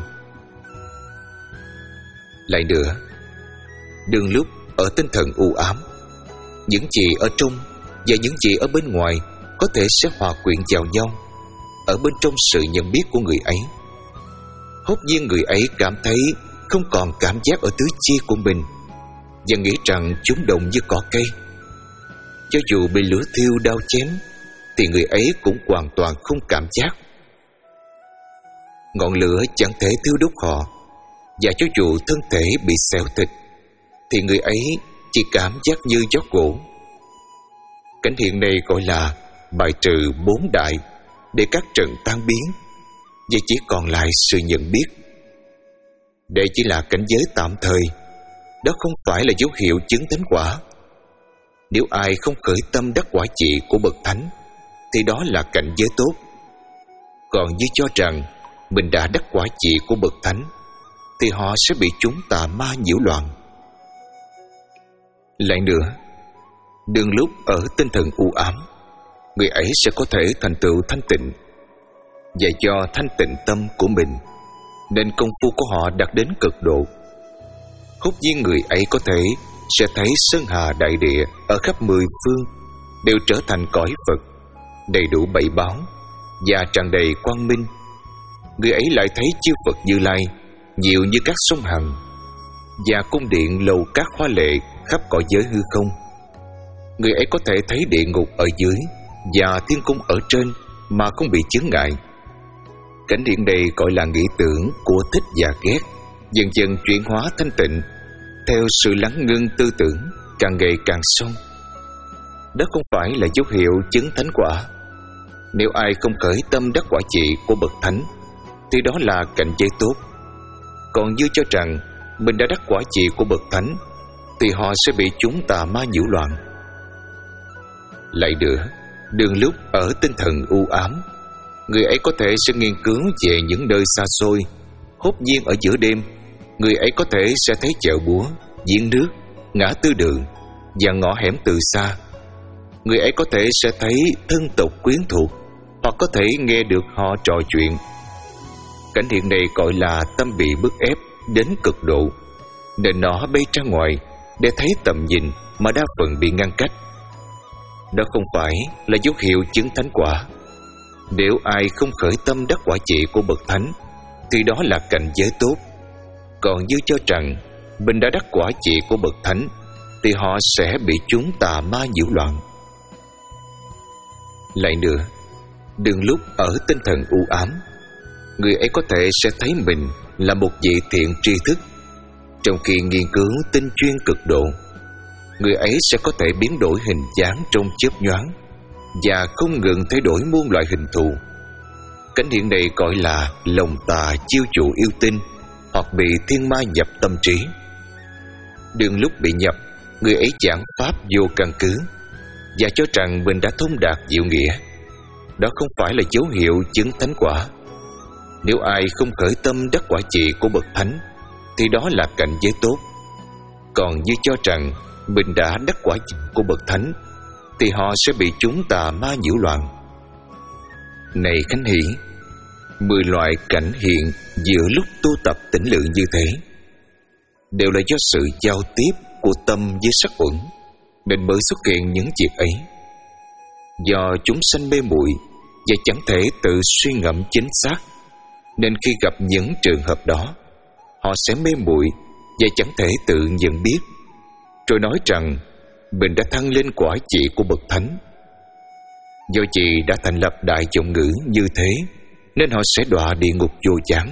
Lại nữa, đương lúc ở tinh thần u ám, những gì ở trong và những gì ở bên ngoài có thể sẽ hòa quyện vào nhau ở bên trong sự nhận biết của người ấy. Hốt nhiên người ấy cảm thấy không còn cảm giác ở tứ chi của mình và nghĩ rằng chúng đồng như cỏ cây. Cho dù bị lửa thiêu đao chém thì người ấy cũng hoàn toàn không cảm giác. Ngọn lửa chẳng thể thiêu đốt họ, và cho dù thân thể bị xẻo thịt thì người ấy chỉ cảm giác như gió gỗ. Cảnh hiện này gọi là bài trừ bốn đại để các trận tan biến, và chỉ còn lại sự nhận biết. Đây chỉ là cảnh giới tạm thời, đó không phải là dấu hiệu chứng thánh quả. Nếu ai không khởi tâm đắc quả vị của bậc thánh thì đó là cảnh giới tốt. Còn như cho rằng mình đã đắc quả vị của bậc thánh thì họ sẽ bị chúng tà ma nhiễu loạn. Lại nữa, đương lúc ở tinh thần u ám, người ấy sẽ có thể thành tựu thanh tịnh, và do thanh tịnh tâm của mình nên công phu của họ đạt đến cực độ. Hốt nhiên người ấy có thể sẽ thấy sơn hà đại địa ở khắp mười phương đều trở thành cõi Phật, đầy đủ bảy báo và tràn đầy quang minh. Người ấy lại thấy chư Phật Như Lai nhiều như các sông Hằng, và cung điện lầu các hoa lệ khắp cõi giới hư không. Người ấy có thể thấy địa ngục ở dưới và thiên cung ở trên mà không bị chướng ngại. Cảnh hiện này gọi là nghĩ tưởng của thích và ghét dần dần chuyển hóa thanh tịnh theo sự lắng ngưng tư tưởng càng ngày càng sâu. Đó không phải là dấu hiệu chứng thánh quả. Nếu ai không khởi tâm đắc quả vị của bậc thánh thì đó là cảnh giới tốt. Còn như cho rằng mình đã đắc quả vị của bậc thánh, thì họ sẽ bị chúng tà ma nhiễu loạn. Lại nữa, đương lúc ở tinh thần u ám, người ấy có thể sẽ nghiên cứu về những nơi xa xôi. Hốt nhiên ở giữa đêm, người ấy có thể sẽ thấy chợ búa, giếng nước, ngã tư đường và ngõ hẻm từ xa. Người ấy có thể sẽ thấy thân tộc quyến thuộc, hoặc có thể nghe được họ trò chuyện. Cảnh hiện này gọi là tâm bị bức ép đến cực độ, nên nó bay ra ngoài để thấy tầm nhìn mà đa phần bị ngăn cách. Đó không phải là dấu hiệu chứng thánh quả. Nếu ai không khởi tâm đắc quả vị của bậc thánh, thì đó là cảnh giới tốt. Còn như cho rằng mình đã đắc quả vị của bậc thánh, thì họ sẽ bị chúng tà ma nhiễu loạn. Lại nữa, đừng lúc ở tinh thần u ám, người ấy có thể sẽ thấy mình là một vị thiện tri thức. Trong khi nghiên cứu tinh chuyên cực độ, người ấy sẽ có thể biến đổi hình dáng trong chớp nhoáng và không ngừng thay đổi muôn loại hình thù. Cảnh hiện này gọi là lòng tà chiêu dụ yêu tinh, hoặc bị thiên ma nhập tâm trí. Đừng lúc bị nhập, người ấy giảng pháp vô căn cứ và cho rằng mình đã thông đạt diệu nghĩa. Đó không phải là dấu hiệu chứng thánh quả. Nếu ai không khởi tâm đắc quả vị của bậc thánh, thì đó là cảnh giới tốt. Còn như cho rằng mình đã đắc quả vị của bậc thánh, thì họ sẽ bị chúng tà ma nhiễu loạn. Này Khánh Hỷ, mười loại cảnh hiện giữa lúc tu tập tĩnh lượng như thế đều là do sự giao tiếp của tâm với sắc uẩn nên mới xuất hiện những việc ấy. Do chúng sanh mê muội và chẳng thể tự suy ngẫm chính xác, nên khi gặp những trường hợp đó, họ sẽ mê muội và chẳng thể tự nhận biết, rồi nói rằng mình đã thăng lên quả vị của bậc thánh. Do chị đã thành lập đại vọng ngữ như thế, nên họ sẽ đọa địa ngục vô gián.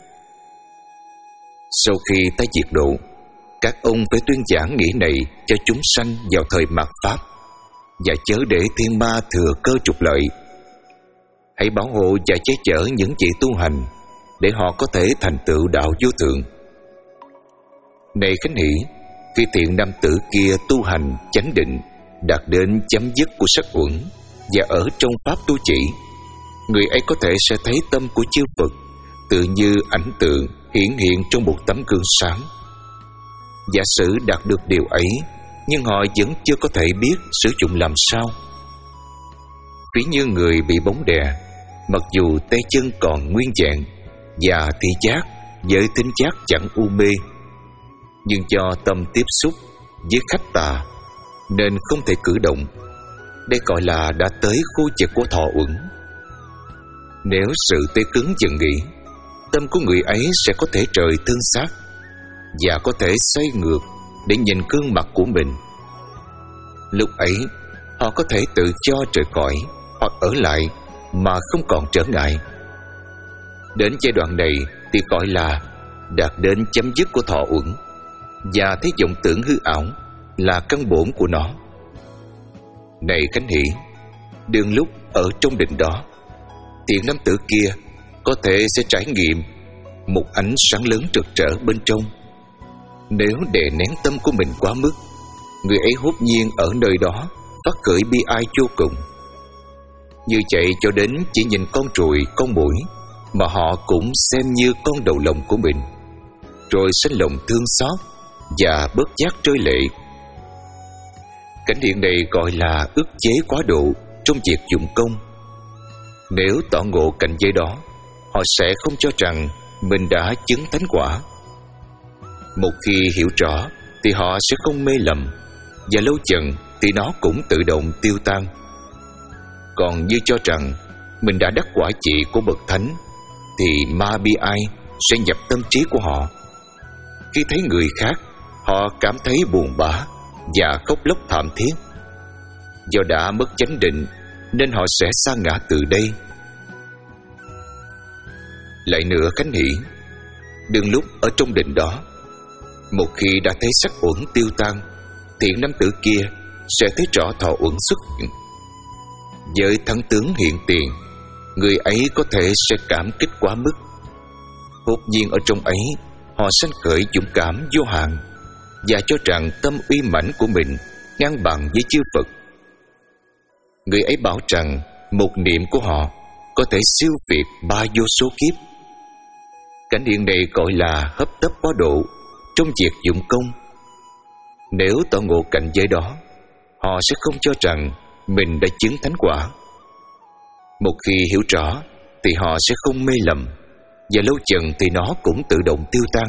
Sau khi tái diệt độ, các ông phải tuyên giảng nghĩa này cho chúng sanh vào thời mạt pháp, và chớ để thiên ma thừa cơ trục lợi. Hãy bảo hộ và che chở những vị tu hành, để họ có thể thành tựu đạo vô thượng. Này Khánh Hỷ, khi thiện nam tử kia tu hành chánh định, đạt đến chấm dứt của sắc uẩn và ở trong pháp tu chỉ, người ấy có thể sẽ thấy tâm của chư Phật tự như ảnh tượng hiển hiện trong một tấm gương sáng. Giả sử đạt được điều ấy, nhưng họ vẫn chưa có thể biết sử dụng làm sao. Ví như người bị bóng đè, mặc dù tay chân còn nguyên vẹn và thị giác với thính giác chẳng u mê, nhưng do tâm tiếp xúc với khách tà nên không thể cử động. Đây gọi là đã tới khu vực của thọ uẩn. Nếu sự tê cứng dần nghỉ, tâm của người ấy sẽ có thể trời tương sát và có thể xoay ngược để nhìn gương mặt của mình. Lúc ấy, họ có thể tự cho trời cõi hoặc ở lại mà không còn trở ngại. Đến giai đoạn này thì gọi là đạt đến chấm dứt của thọ uẩn, và thấy vọng tưởng hư ảo là căn bổn của nó. Này Khánh Hỷ, đương lúc ở trong định đó, thiện nam tử kia có thể sẽ trải nghiệm một ánh sáng lớn rực rỡ bên trong. Nếu đè nén tâm của mình quá mức, người ấy hốt nhiên ở nơi đó phát khởi bi ai vô cùng. Như vậy cho đến chỉ nhìn con ruồi, con muỗi mà họ cũng xem như con đầu lòng của mình, rồi sinh lòng thương xót và bớt giác rơi lệ. Cảnh hiện này gọi là ức chế quá độ trong việc dụng công. Nếu tỏ ngộ cảnh giới đó, họ sẽ không cho rằng mình đã chứng thánh quả. Một khi hiểu rõ thì họ sẽ không mê lầm, và lâu dần thì nó cũng tự động tiêu tan. Còn như cho rằng mình đã đắc quả vị của bậc thánh, thì ma bi ai sẽ nhập tâm trí của họ. Khi thấy người khác, họ cảm thấy buồn bã và khóc lóc thảm thiết. Do đã mất chánh định nên họ sẽ sa ngã từ đây. Lại nữa Khánh Hỷ, đừng lúc ở trong định đó, một khi đã thấy sắc uẩn tiêu tan, thiện nam tử kia sẽ thấy rõ thọ uẩn xuất hiện. Với thắng tướng hiện tiền, người ấy có thể sẽ cảm kích quá mức. Hốt nhiên ở trong ấy, họ sanh khởi dũng cảm vô hạn và cho rằng tâm uy mãnh của mình ngang bằng với chư Phật. Người ấy bảo rằng một niệm của họ có thể siêu việt ba vô số kiếp. Cảnh hiện này gọi là hấp tấp quá độ trong việc dụng công. Nếu tỏ ngộ cảnh giới đó, họ sẽ không cho rằng mình đã chứng thánh quả. Một khi hiểu rõ thì họ sẽ không mê lầm, và lâu dần thì nó cũng tự động tiêu tan.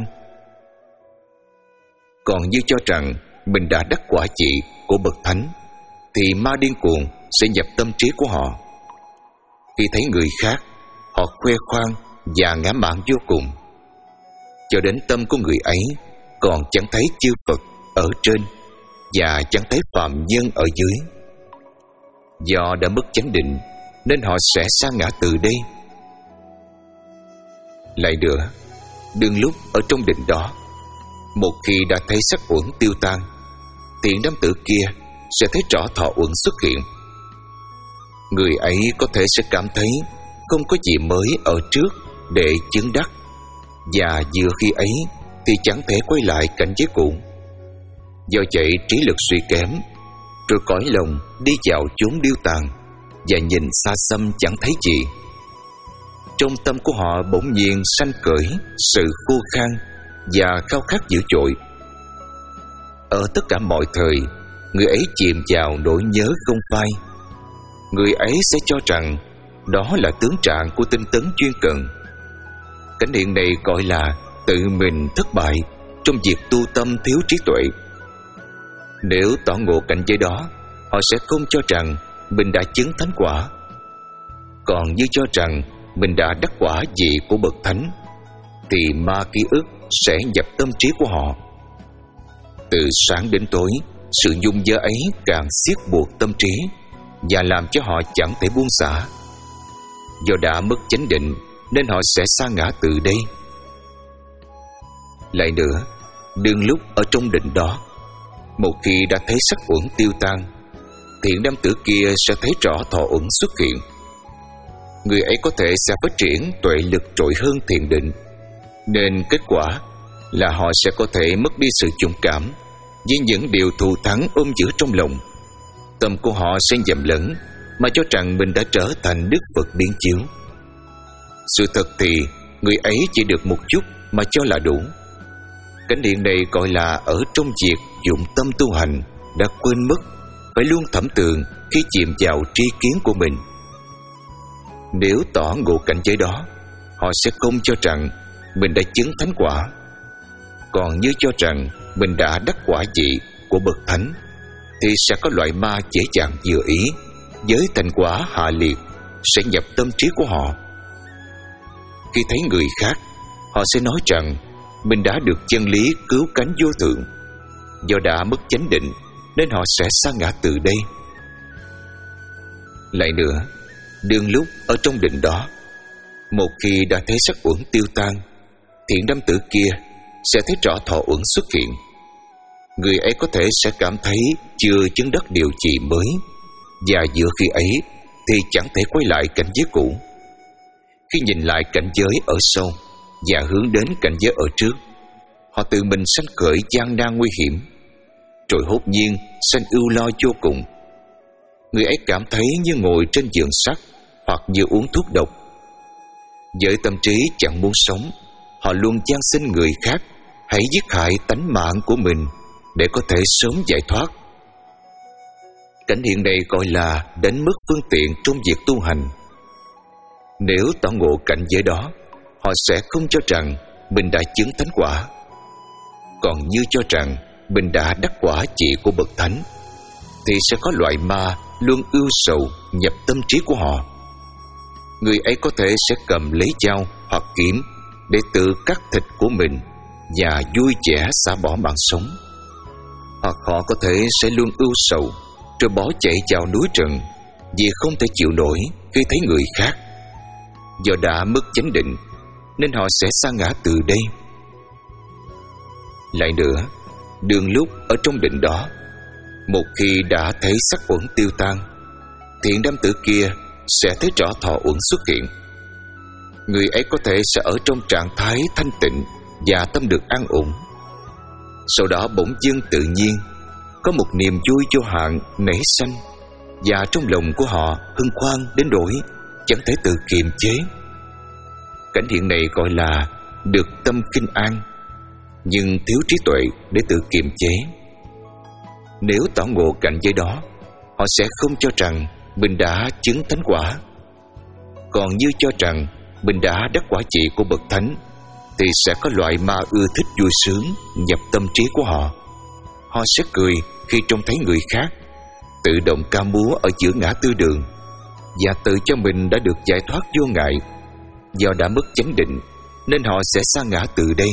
Còn như cho rằng mình đã đắc quả vị của bậc thánh, thì ma điên cuồng sẽ nhập tâm trí của họ. Khi thấy người khác, họ khoe khoang và ngã mạn vô cùng, cho đến tâm của người ấy còn chẳng thấy chư Phật ở trên và chẳng thấy phạm nhân ở dưới. Do đã mất chánh định nên họ sẽ sa ngã từ đây. Lại nữa, đương lúc ở trong định đó, một khi đã thấy sắc uẩn tiêu tan, thì nam tử kia sẽ thấy rõ thọ uẩn xuất hiện. Người ấy có thể sẽ cảm thấy không có gì mới ở trước để chứng đắc, và vừa khi ấy thì chẳng thể quay lại cảnh giới cũ. Do vậy trí lực suy kém, rồi cõi lòng đi vào chốn điêu tàn, và nhìn xa xăm chẳng thấy gì. Trong tâm của họ bỗng nhiên sanh khởi sự khô khan và khao khát dữ dội. Ở tất cả mọi thời, người ấy chìm vào nỗi nhớ không phai. Người ấy sẽ cho rằng đó là tướng trạng của tinh tấn chuyên cần. Cảnh hiện này gọi là tự mình thất bại trong việc tu tâm thiếu trí tuệ. Nếu tỏ ngộ cảnh giới đó, họ sẽ không cho rằng mình đã chứng thánh quả. Còn như cho rằng mình đã đắc quả vị của bậc thánh, thì ma ký ức sẽ nhập tâm trí của họ. Từ sáng đến tối, sự nhung nhớ ấy càng siết buộc tâm trí và làm cho họ chẳng thể buông xả. Do đã mất chánh định nên họ sẽ sa ngã từ đây. Lại nữa, đương lúc ở trong định đó, một khi đã thấy sắc uẩn tiêu tan, thì nam tử kia sẽ thấy rõ thọ uẩn xuất hiện. Người ấy có thể sẽ phát triển tuệ lực trội hơn thiền định, nên kết quả là họ sẽ có thể mất đi sự chung cảm với những điều thù thắng ôm giữ trong lòng. Tâm của họ sẽ nhầm lẫn mà cho rằng mình đã trở thành Đức Phật biến chiếu. Sự thật thì người ấy chỉ được một chút mà cho là đủ. Cảnh điện này gọi là ở trong việc dụng tâm tu hành đã quên mất phải luôn thẩm tường khi chìm vào tri kiến của mình. Nếu tỏ ngộ cảnh giới đó, họ sẽ không cho rằng mình đã chứng thánh quả. Còn như cho rằng mình đã đắc quả vị của bậc thánh, thì sẽ có loại ma dễ dàng vừa ý với thành quả hạ liệt sẽ nhập tâm trí của họ. Khi thấy người khác, họ sẽ nói rằng mình đã được chân lý cứu cánh vô thượng. Do đã mất chánh định nên họ sẽ sa ngã từ đây. Lại nữa, đương lúc ở trong định đó, một khi đã thấy sắc uẩn tiêu tan, thì nam tử kia sẽ thấy rõ thọ uẩn xuất hiện. Người ấy có thể sẽ cảm thấy chưa chứng đắc điều gì mới, và giữa khi ấy thì chẳng thể quay lại cảnh giới cũ. Khi nhìn lại cảnh giới ở sau và hướng đến cảnh giới ở trước, họ tự mình sanh khởi gian nan nguy hiểm, rồi hốt nhiên sanh ưu lo vô cùng. Người ấy cảm thấy như ngồi trên giường sắt hoặc như uống thuốc độc. Với tâm trí chẳng muốn sống, họ luôn van xin người khác hãy giết hại tánh mạng của mình để có thể sớm giải thoát. Cảnh hiện này gọi là đánh mất phương tiện trong việc tu hành. Nếu tỏ ngộ cảnh giới đó, họ sẽ không cho rằng mình đã chứng thánh quả. Còn như cho rằng mình đã đắc quả vị của bậc thánh, thì sẽ có loại ma luôn ưu sầu nhập tâm trí của họ. Người ấy có thể sẽ cầm lấy dao hoặc kiếm để tự cắt thịt của mình và vui vẻ xả bỏ mạng sống. Hoặc họ có thể sẽ luôn ưu sầu rồi bỏ chạy vào núi rừng vì không thể chịu nổi khi thấy người khác. Do đã mất chánh định nên họ sẽ sa ngã từ đây. Lại nữa, đương lúc ở trong định đó, một khi đã thấy sắc uẩn tiêu tan, thì nam tử kia sẽ thấy rõ thọ uẩn xuất hiện. Người ấy có thể sẽ ở trong trạng thái thanh tịnh và tâm được an ổn. Sau đó bỗng dưng tự nhiên có một niềm vui vô hạn nảy sanh, và trong lòng của họ hân hoan đến nỗi chẳng thể tự kiềm chế. Cảnh hiện này gọi là được tâm khinh an, nhưng thiếu trí tuệ để tự kiềm chế. Nếu tỏ ngộ cảnh giới đó, họ sẽ không cho rằng mình đã chứng thánh quả. Còn như cho rằng mình đã đắc quả trị của bậc thánh, thì sẽ có loại ma ưa thích vui sướng nhập tâm trí của họ. Họ sẽ cười khi trông thấy người khác tự động ca múa ở giữa ngã tư đường, và tự cho mình đã được giải thoát vô ngại. Do đã mất chánh định nên họ sẽ sa ngã từ đây.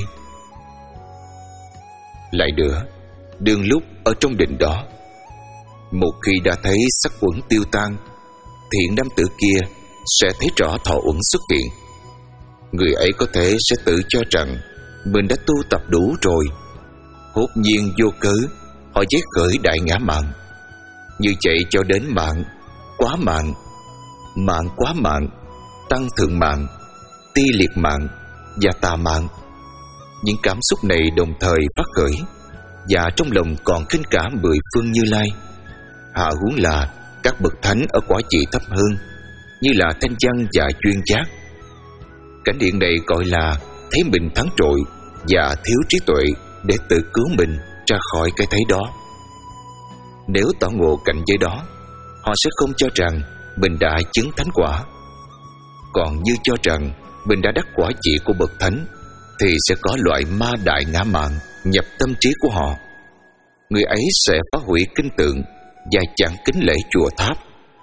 Lại nữa, đương lúc ở trong định đó, một khi đã thấy sắc uẩn tiêu tan, thiện nam tử kia sẽ thấy rõ thọ uẩn xuất hiện. Người ấy có thể sẽ tự cho rằng mình đã tu tập đủ rồi. Hốt nhiên vô cớ họ giấy khởi đại ngã mạn. Như vậy cho đến mạng, quá mạng, mạng quá mạng, tăng thượng mạng, ti liệt mạng và tà mạng. Những cảm xúc này đồng thời phát khởi, và trong lòng còn khinh cả mười phương Như Lai. Hạ huống là các bậc thánh ở quả vị thấp hơn, như là Thanh Văn và Chuyên Giác. Cảnh điện này gọi là thấy mình thắng trội và thiếu trí tuệ để tự cứu mình ra khỏi cái thấy đó. Nếu tỏ ngộ cảnh giới đó, họ sẽ không cho rằng mình đã chứng thánh quả. Còn như cho rằng mình đã đắc quả vị của bậc thánh, thì sẽ có loại ma đại ngã mạn nhập tâm trí của họ. Người ấy sẽ phá hủy kinh tượng và chẳng kính lễ chùa tháp.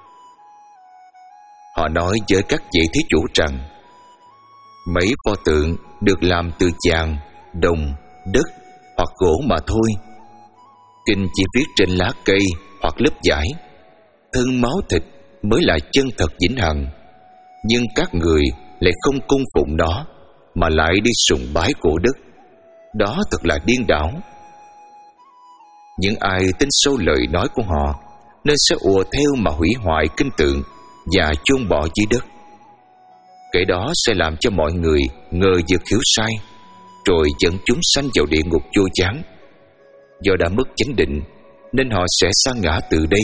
Họ nói với các vị thí chủ rằng mấy pho tượng được làm từ vàng, đồng, đất hoặc gỗ mà thôi. Kinh chỉ viết trên lá cây hoặc lớp vải. Thân máu thịt mới là chân thật vĩnh hằng, nhưng các người lại không cung phụng nó, mà lại đi sùng bái cổ đất. Đó thật là điên đảo. Những ai tin sâu lời nói của họ nên sẽ ùa theo mà hủy hoại kinh tượng và chôn bỏ dưới đất. Cái đó sẽ làm cho mọi người ngờ vực hiểu sai, rồi dẫn chúng sanh vào địa ngục vô gián. Do đã mất chánh định nên họ sẽ sa ngã từ đây.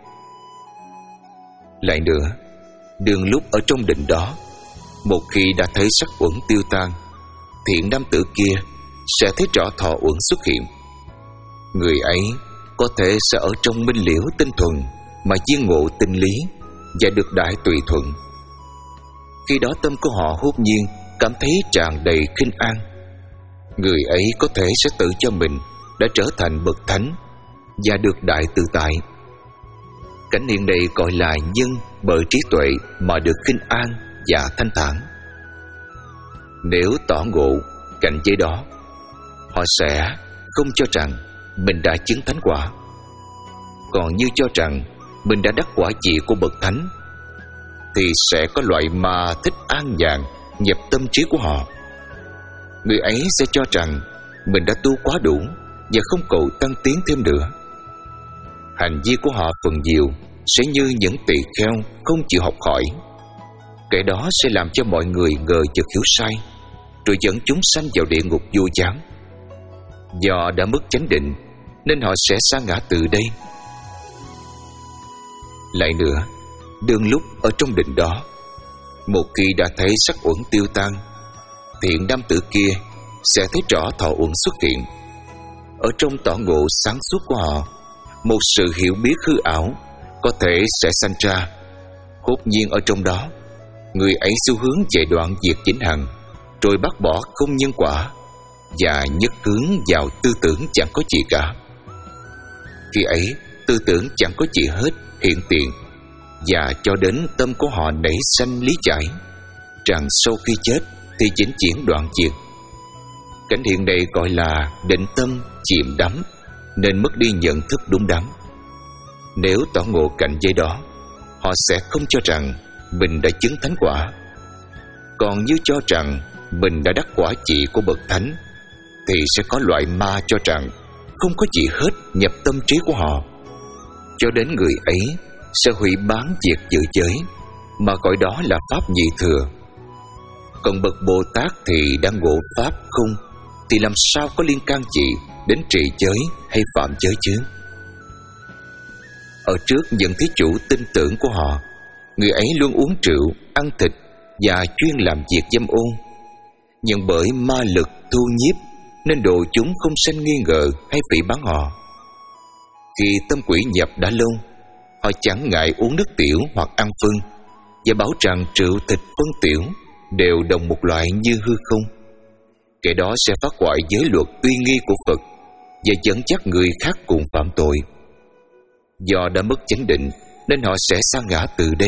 Lại nữa, đương lúc ở trong định đó, một khi đã thấy sắc uẩn tiêu tan, thiện nam tử kia sẽ thấy rõ thọ uẩn xuất hiện. Người ấy có thể sẽ ở trong minh liễu tinh thuần mà viên ngộ tinh lý và được đại tùy thuận. Khi đó tâm của họ hốt nhiên cảm thấy tràn đầy khinh an. Người ấy có thể sẽ tự cho mình đã trở thành bậc thánh và được đại tự tại. Cảnh hiện này gọi là nhân bởi trí tuệ mà được khinh an và thanh thản. Nếu tỏ ngộ cảnh giới đó, họ sẽ không cho rằng mình đã chứng thánh quả. Còn như cho rằng mình đã đắc quả vị của bậc thánh, thì sẽ có loại ma thích an nhàn nhập tâm trí của họ. Người ấy sẽ cho rằng mình đã tu quá đủ và không cầu tăng tiến thêm nữa. Hành vi của họ phần nhiều sẽ như những tỳ kheo không chịu học hỏi. Cái đó sẽ làm cho mọi người ngờ vực hiểu sai, rồi dẫn chúng sanh vào địa ngục vô gián. Do đã mất chánh định nên họ sẽ sa ngã từ đây. Lại nữa, đương lúc ở trong định đó, một khi đã thấy sắc uẩn tiêu tan, thiện nam tử kia sẽ thấy rõ thọ uẩn xuất hiện. Ở trong tỏ ngộ sáng suốt của họ, một sự hiểu biết hư ảo có thể sẽ sanh ra. Hốt nhiên ở trong đó, người ấy xu hướng về đoạn diệt vĩnh hằng, rồi bác bỏ không nhân quả và nhất hướng vào tư tưởng chẳng có gì cả. Khi ấy, tư tưởng chẳng có gì hết hiện tiền, và cho đến tâm của họ nảy sanh lý giải rằng sau khi chết thì vĩnh viễn đoạn diệt. Cảnh hiện này gọi là định tâm chìm đắm, nên mất đi nhận thức đúng đắn. Nếu tỏ ngộ cảnh giới đó, họ sẽ không cho rằng mình đã chứng thánh quả. Còn như cho rằng mình đã đắc quả vị của bậc thánh, thì sẽ có loại ma cho rằng không có gì hết nhập tâm trí của họ. Cho đến người ấy sẽ hủy bán việc dự giới, mà gọi đó là pháp nhị thừa. Còn bậc Bồ Tát thì đã ngộ pháp không thì làm sao có liên can gì đến trì giới hay phạm giới chứ? Ở trước những thí chủ tin tưởng của họ, người ấy luôn uống rượu, ăn thịt và chuyên làm việc dâm ô. Nhưng bởi ma lực thu nhiếp nên độ chúng không sanh nghi ngờ hay phỉ báng họ. Khi tâm quỷ nhập đã lâu, họ chẳng ngại uống nước tiểu hoặc ăn phân, và bảo rằng rượu, thịt, phân, tiểu đều đồng một loại như hư không. Kẻ đó sẽ phá hoại giới luật uy nghi của Phật và dẫn dắt người khác cùng phạm tội. Do đã mất chánh định nên họ sẽ sa ngã từ đây.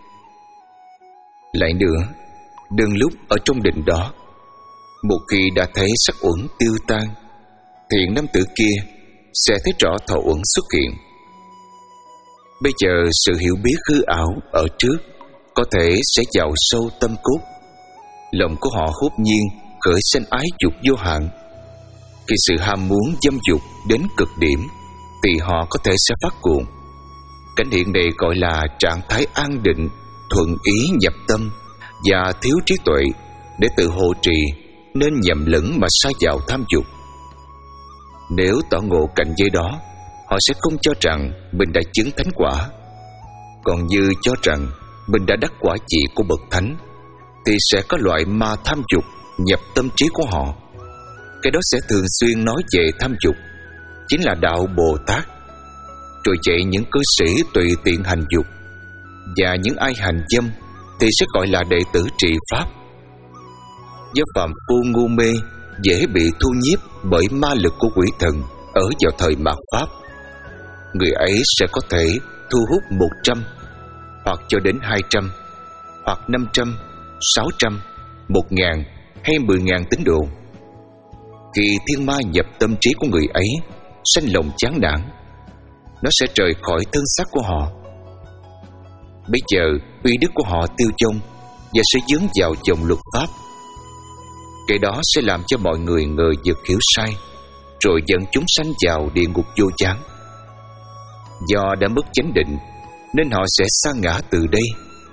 Lại nữa, đừng lúc ở trong định đó, một khi đã thấy sắc uẩn tiêu tan, thiện nam tử kia sẽ thấy rõ thọ uẩn xuất hiện. Bây giờ sự hiểu biết hư ảo ở trước có thể sẽ vào sâu tâm cốt. Lòng của họ hốt nhiên khởi sanh ái dục vô hạn. Khi sự ham muốn dâm dục đến cực điểm thì họ có thể sẽ phát cuồng. Cảnh hiện này gọi là trạng thái an định, thuận ý nhập tâm và thiếu trí tuệ để tự hộ trì, nên nhầm lẫn mà sa vào tham dục. Nếu tỏ ngộ cảnh giới đó, họ sẽ không cho rằng mình đã chứng thánh quả. Còn như cho rằng mình đã đắc quả vị của bậc thánh, thì sẽ có loại ma tham dục nhập tâm trí của họ. Cái đó sẽ thường xuyên nói về tham dục chính là đạo Bồ Tát. Rồi vậy những cư sĩ tùy tiện hành dục, và những ai hành dâm thì sẽ gọi là đệ tử trị pháp. Do phạm phu ngu mê dễ bị thu nhiếp bởi ma lực của quỷ thần ở vào thời mạt pháp, người ấy sẽ có thể thu hút một trăm, hoặc cho đến hai trăm, hoặc năm trăm, sáu trăm, một ngàn hay mười ngàn tín đồ. Khi thiên ma nhập tâm trí của người ấy, sanh lòng chán nản, nó sẽ rời khỏi thân xác của họ. Bây giờ uy đức của họ tiêu vong và sẽ dướng vào dòng luật pháp. Cái đó sẽ làm cho mọi người ngờ vực hiểu sai, rồi dẫn chúng sanh vào địa ngục vô chán. Do đã mất chánh định nên họ sẽ sa ngã từ đây.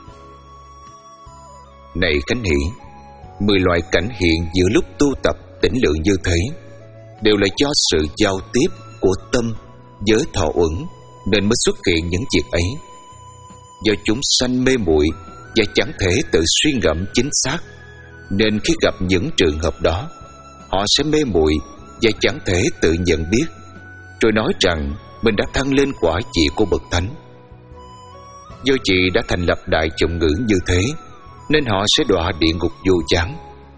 Này Khánh Hỷ, mười loại cảnh hiện giữa lúc tu tập tỉnh lượng như thế đều là do sự giao tiếp của tâm với thọ uẩn nên mới xuất hiện những việc ấy. Do chúng sanh mê muội và chẳng thể tự suy ngẫm chính xác, nên khi gặp những trường hợp đó, họ sẽ mê muội và chẳng thể tự nhận biết, rồi nói rằng mình đã thăng lên quả vị của bậc thánh. Do chị đã thành lập đại trọng ngữ như thế, nên họ sẽ đọa địa ngục vô chán.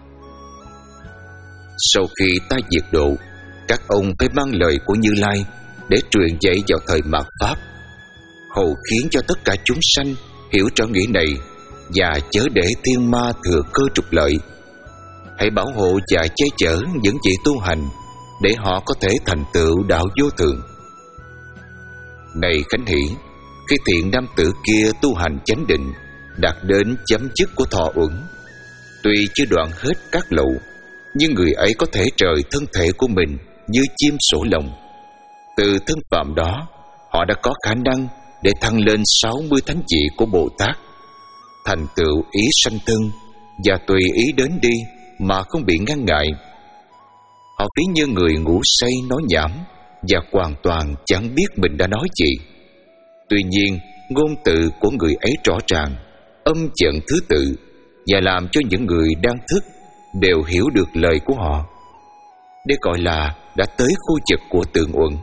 Sau khi ta diệt độ, các ông phải mang lời của Như Lai để truyền dạy vào thời mạt pháp, hầu khiến cho tất cả chúng sanh hiểu rõ nghĩa này, và chớ để thiên ma thừa cơ trục lợi. Hãy bảo hộ và che chở những vị tu hành để họ có thể thành tựu đạo vô thượng. Này Khánh Hỷ, khi thiện nam tử kia tu hành chánh định đạt đến chấm dứt của thọ uẩn, tuy chưa đoạn hết các lậu, nhưng người ấy có thể rời thân thể của mình như chim sổ lồng. Từ thân phạm đó, họ đã có khả năng để thăng lên sáu mươi thánh vị của Bồ Tát, thành tựu ý sanh thân và tùy ý đến đi mà không bị ngăn ngại. Họ ví như người ngủ say nói nhảm và hoàn toàn chẳng biết mình đã nói gì. Tuy nhiên, ngôn từ của người ấy rõ ràng, âm trận thứ tự, và làm cho những người đang thức đều hiểu được lời của họ. Đây gọi là đã tới khu vực của tượng uẩn.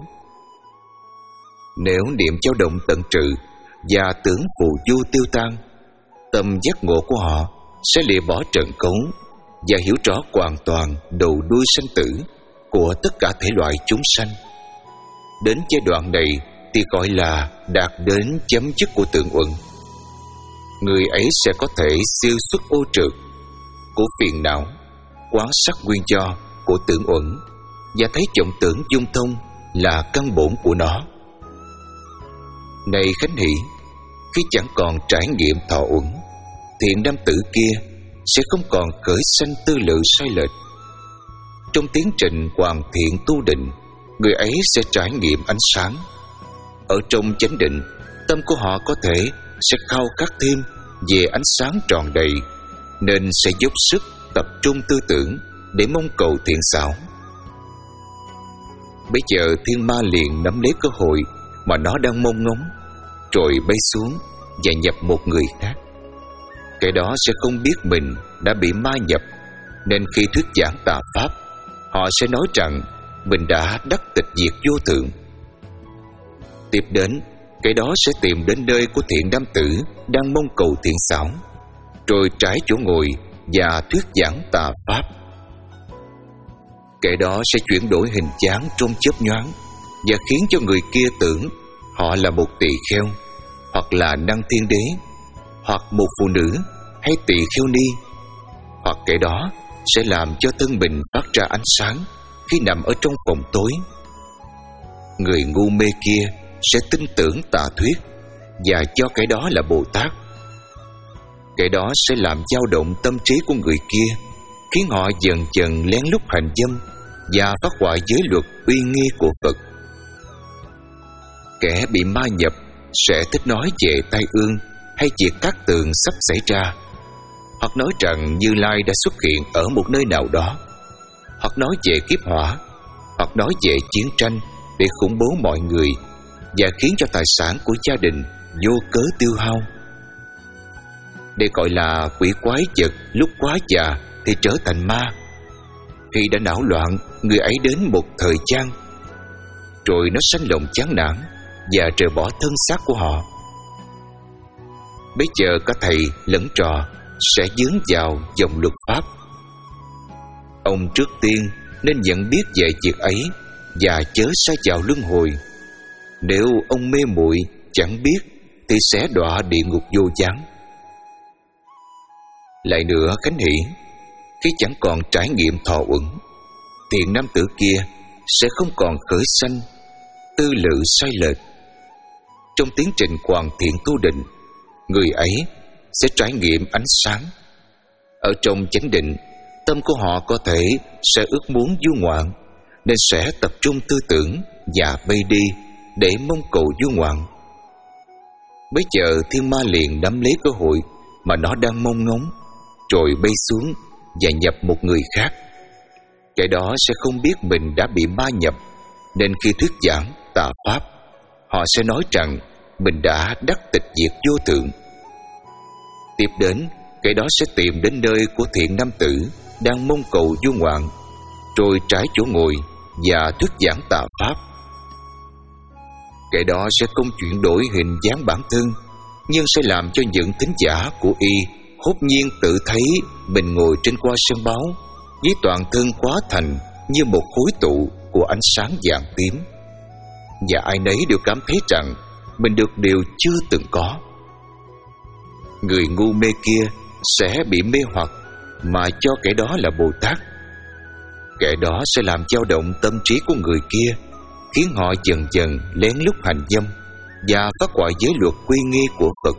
Nếu niệm dao động tận trừ và tưởng phù du tiêu tan, tâm giác ngộ của họ sẽ lìa bỏ trần cấu và hiểu rõ hoàn toàn đầu đuôi sanh tử của tất cả thể loại chúng sanh. Đến giai đoạn này thì gọi là đạt đến chấm dứt của tượng uẩn. Người ấy sẽ có thể siêu xuất ô trượt của phiền não, quán sát nguyên do của tưởng uẩn, và thấy vọng tưởng dung thông là căn bổn của nó. Này Khánh Hỷ, khi chẳng còn trải nghiệm thọ uẩn, thiện nam tử kia sẽ không còn khởi sanh tư lự sai lệch. Trong tiến trình hoàn thiện tu định, người ấy sẽ trải nghiệm ánh sáng. Ở trong chánh định, tâm của họ có thể sẽ khao khát thêm về ánh sáng tròn đầy, nên sẽ dốc sức tập trung tư tưởng để mong cầu thiện xảo. Bây giờ thiên ma liền nắm lấy cơ hội mà nó đang mong ngóng, rồi bay xuống và nhập một người khác. Kẻ đó sẽ không biết mình đã bị ma nhập, nên khi thuyết giảng tà pháp, họ sẽ nói rằng mình đã đắc tịch diệt vô thượng. Tiếp đến, kẻ đó sẽ tìm đến nơi của thiện nam tử đang mong cầu thiện xảo, rồi trải chỗ ngồi và thuyết giảng tà pháp. Kẻ đó sẽ chuyển đổi hình dáng trong chớp nhoáng và khiến cho người kia tưởng họ là một tỳ kheo, hoặc là năng thiên đế, hoặc một phụ nữ hay tỳ kheo ni. Hoặc kẻ đó sẽ làm cho thân mình phát ra ánh sáng khi nằm ở trong phòng tối. Người ngu mê kia sẽ tin tưởng tà thuyết và cho kẻ đó là Bồ Tát. Kẻ đó sẽ làm dao động tâm trí của người kia, khiến họ dần dần lén lút hành dâm và phá hoại giới luật uy nghi của Phật. Kẻ bị ma nhập sẽ thích nói về tai ương hay việc cát tường sắp xảy ra, hoặc nói rằng Như Lai đã xuất hiện ở một nơi nào đó, hoặc nói về kiếp hỏa, hoặc nói về chiến tranh để khủng bố mọi người và khiến cho tài sản của gia đình vô cớ tiêu hao. Đây gọi là quỷ quái vật lúc quá già thì trở thành ma. Khi đã não loạn, người ấy đến một thời gian, rồi nó sanh lòng chán nản và rời bỏ thân xác của họ. Bây giờ cả thầy lẫn trò sẽ dướng vào dòng luật pháp. Ông trước tiên nên nhận biết về việc ấy và chớ sa vào luân hồi. Nếu ông mê muội chẳng biết thì sẽ đọa địa ngục vô gián. Lại nữa Khánh hỷ, khi chẳng còn trải nghiệm thọ uẩn, thiện nam tử kia sẽ không còn khởi sanh tư lự sai lệch. Trong tiến trình hoàn thiện tu định, người ấy sẽ trải nghiệm ánh sáng. Ở trong chánh định, tâm của họ có thể sẽ ước muốn du ngoạn, nên sẽ tập trung tư tưởng và bay đi để mong cầu du ngoạn. Bây giờ thiên ma liền nắm lấy cơ hội mà nó đang mong ngóng, rồi bay xuống và nhập một người khác. Kẻ đó sẽ không biết mình đã bị ma nhập, nên khi thuyết giảng tà pháp, họ sẽ nói rằng mình đã đắc tịch diệt vô thượng. Tiếp đến, kẻ đó sẽ tìm đến nơi của thiện nam tử đang mong cầu du ngoạn, rồi trải chỗ ngồi và thuyết giảng tà pháp. Kẻ đó sẽ không chuyển đổi hình dáng bản thân, nhưng sẽ làm cho những thính giả của y hốt nhiên tự thấy mình ngồi trên qua sân báo với toàn thân hóa thành như một khối tụ của ánh sáng vàng tím, và ai nấy đều cảm thấy rằng mình được điều chưa từng có. Người ngu mê kia sẽ bị mê hoặc mà cho kẻ đó là Bồ Tát. Kẻ đó sẽ làm dao động tâm trí của người kia, khiến họ dần dần lén lút hành dâm và phá hoại giới luật uy nghi của Phật.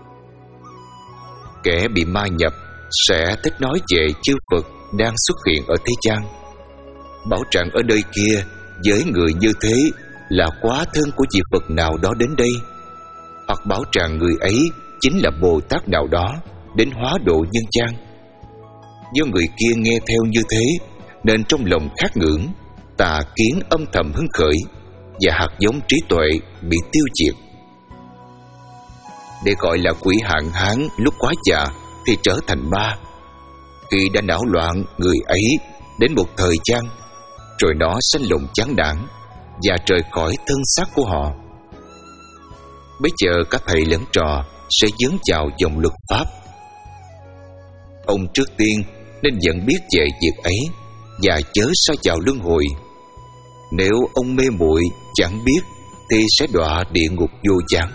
Kẻ bị ma nhập sẽ thích nói về chư Phật đang xuất hiện ở thế gian, bảo rằng ở nơi kia với người như thế là quá thân của vị Phật nào đó đến đây, hoặc bảo rằng người ấy chính là Bồ Tát nào đó đến hóa độ nhân gian. Do người kia nghe theo như thế, nên trong lòng khát ngưỡng, tà kiến âm thầm hứng khởi và hạt giống trí tuệ bị tiêu diệt. Để gọi là quỷ hạn hán lúc quá già thì trở thành ma. Khi đã não loạn, người ấy đến một thời gian, rồi nó sanh lòng chán nản và rời khỏi thân xác của họ. Bây giờ các thầy lẫn trò sẽ dướng vào dòng luật pháp. Ông trước tiên nên nhận biết về việc ấy và chớ sa vào luân hồi. Nếu ông mê muội chẳng biết thì sẽ đọa địa ngục vô gián.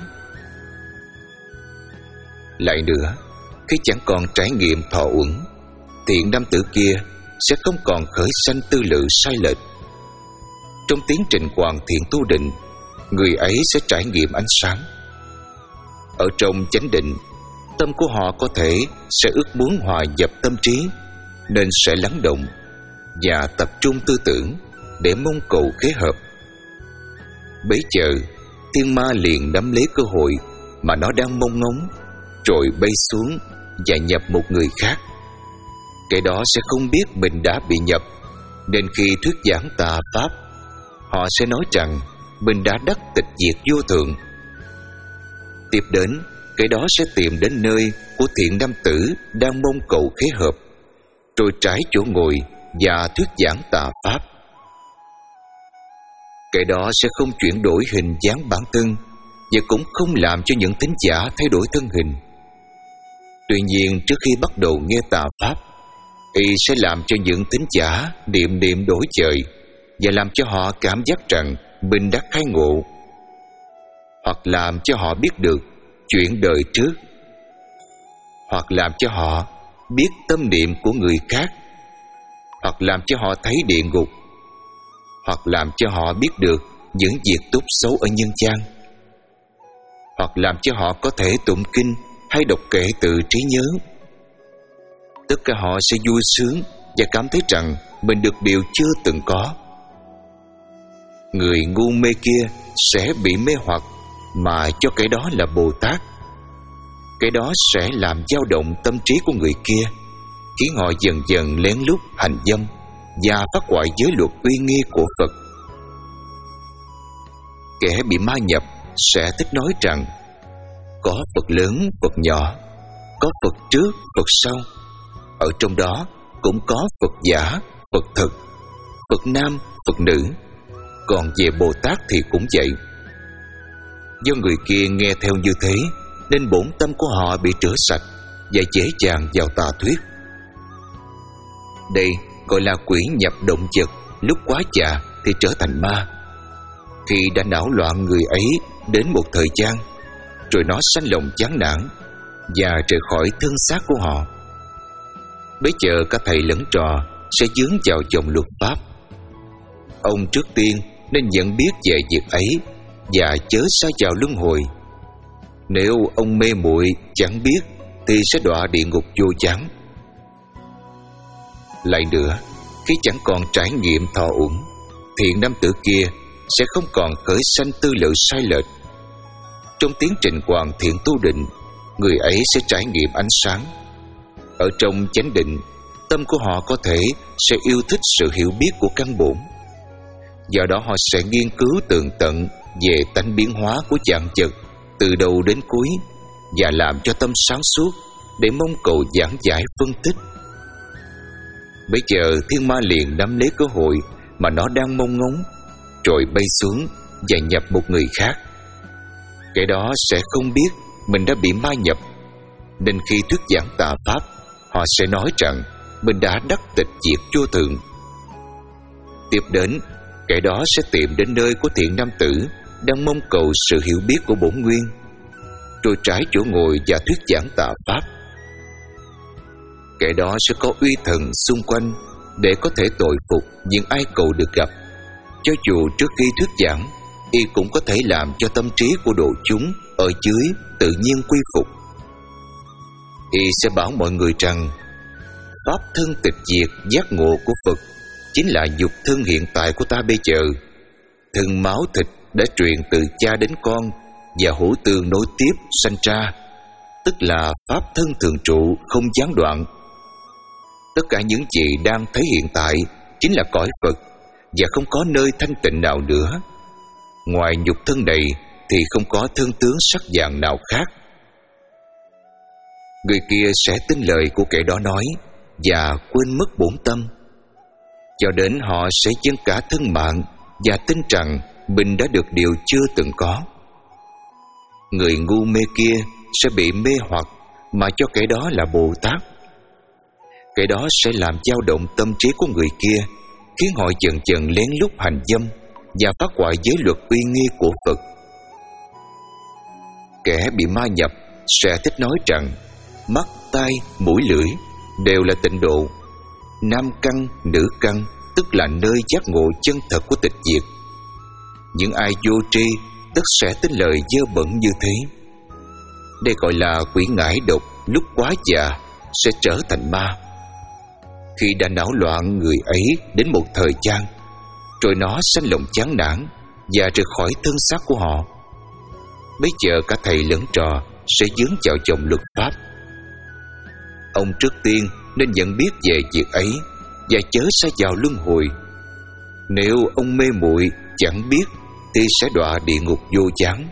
Lại nữa, khi chẳng còn trải nghiệm thọ uẩn, thiện nam tử kia sẽ không còn khởi sanh tư lự sai lệch. Trong tiến trình hoàn thiện tu định, người ấy sẽ trải nghiệm ánh sáng. Ở trong chánh định, tâm của họ có thể sẽ ước muốn hòa nhập tâm trí, nên sẽ lắng động và tập trung tư tưởng để mong cầu khế hợp. Bấy giờ, thiên ma liền nắm lấy cơ hội mà nó đang mong ngóng, rồi bay xuống và nhập một người khác. Kẻ đó sẽ không biết mình đã bị nhập, nên khi thuyết giảng tà pháp, họ sẽ nói rằng mình đã đắc tịch diệt vô thượng. Tiếp đến, kẻ đó sẽ tìm đến nơi của thiện nam tử đang mong cầu khế hợp, rồi trải chỗ ngồi và thuyết giảng tà pháp. Kẻ đó sẽ không chuyển đổi hình dáng bản thân và cũng không làm cho những thính giả thay đổi thân hình. Tuy nhiên, trước khi bắt đầu nghe tà pháp, y sẽ làm cho những thính giả niệm niệm đổi trời và làm cho họ cảm giác rằng mình đã khai ngộ, hoặc làm cho họ biết được chuyện đời trước, hoặc làm cho họ biết tâm niệm của người khác, hoặc làm cho họ thấy địa ngục, hoặc làm cho họ biết được những việc tốt xấu ở nhân gian, hoặc làm cho họ có thể tụng kinh hay đọc kệ từ trí nhớ. Tất cả họ sẽ vui sướng và cảm thấy rằng mình được điều chưa từng có. Người ngu mê kia sẽ bị mê hoặc mà cho cái đó là Bồ Tát. Cái đó sẽ làm dao động tâm trí của người kia, khiến họ dần dần lén lút hành dâm và phá hoại giới luật uy nghi của Phật. Kẻ bị ma nhập sẽ thích nói rằng có Phật lớn, Phật nhỏ, có Phật trước, Phật sau. Ở trong đó cũng có Phật giả, Phật thực, Phật nam, Phật nữ. Còn về Bồ Tát thì cũng vậy. Do người kia nghe theo như thế, nên bổn tâm của họ bị rửa sạch và dễ dàng vào tà thuyết. Đây gọi là quỷ nhập động vật, lúc quá già thì trở thành ma. Khi đã não loạn người ấy đến một thời gian, rồi nó sanh lòng chán nản và rời khỏi thân xác của họ. Bấy giờ cả thầy lẫn trò sẽ dướng vào dòng luật pháp. Ông trước tiên nên nhận biết về việc ấy và chớ sa vào luân hồi. Nếu ông mê muội chẳng biết thì sẽ đọa địa ngục vô chán. Lại nữa, khi chẳng còn trải nghiệm thọ uẩn, thiện nam tử kia sẽ không còn khởi sanh tư lợi sai lệch. Trong tiến trình hoàn thiện tu định, người ấy sẽ trải nghiệm ánh sáng. Ở trong chánh định, tâm của họ có thể sẽ yêu thích sự hiểu biết của căn bổn. Do đó họ sẽ nghiên cứu tường tận về tánh biến hóa của vạn vật từ đầu đến cuối và làm cho tâm sáng suốt để mong cầu giảng giải phân tích. Bây giờ thiên ma liền nắm lấy cơ hội mà nó đang mong ngóng, rồi bay xuống và nhập một người khác. Kẻ đó sẽ không biết mình đã bị ma nhập, nên khi thuyết giảng tà pháp, họ sẽ nói rằng mình đã đắc tịch diệt vô thượng. Tiếp đến, kẻ đó sẽ tìm đến nơi của thiện nam tử đang mong cầu sự hiểu biết của bổn nguyên, rồi trải chỗ ngồi và thuyết giảng tà pháp. Kẻ đó sẽ có uy thần xung quanh để có thể tội phục những ai cầu được gặp. Cho dù trước khi thuyết giảng, y cũng có thể làm cho tâm trí của độ chúng ở dưới tự nhiên quy phục. Y sẽ bảo mọi người rằng pháp thân tịch diệt giác ngộ của Phật chính là nhục thân hiện tại của ta bây giờ. Thân máu thịt đã truyền từ cha đến con và hữu tương nối tiếp sanh ra, tức là pháp thân thường trụ không gián đoạn. Tất cả những gì đang thấy hiện tại chính là cõi Phật và không có nơi thanh tịnh nào nữa. Ngoài nhục thân này thì không có thân tướng sắc dạng nào khác. Người kia sẽ tin lời của kẻ đó nói và quên mất bổn tâm, cho đến họ sẽ dâng cả thân mạng và tin rằng mình đã được điều chưa từng có. Người ngu mê kia sẽ bị mê hoặc mà cho kẻ đó là Bồ Tát. Kẻ đó sẽ làm dao động tâm trí của người kia, khiến họ dần dần lén lút hành dâm và phá hoại giới luật uy nghi của Phật. Kẻ bị ma nhập sẽ thích nói rằng mắt, tai, mũi, lưỡi đều là tịnh độ. Nam căn, nữ căn tức là nơi giác ngộ chân thật của tịch diệt. Những ai vô tri tất sẽ tin lời dơ bẩn như thế. Đây gọi là quỷ ngải độc, lúc quá già sẽ trở thành ma. Khi đã não loạn người ấy đến một thời gian, rồi nó sanh lòng chán nản và rời khỏi thân xác của họ. Bây giờ cả thầy lẫn trò sẽ dướng vào dòng luật pháp. Ông trước tiên nên nhận biết về việc ấy và chớ sa vào luân hồi. Nếu ông mê muội chẳng biết thì sẽ đọa địa ngục vô gián.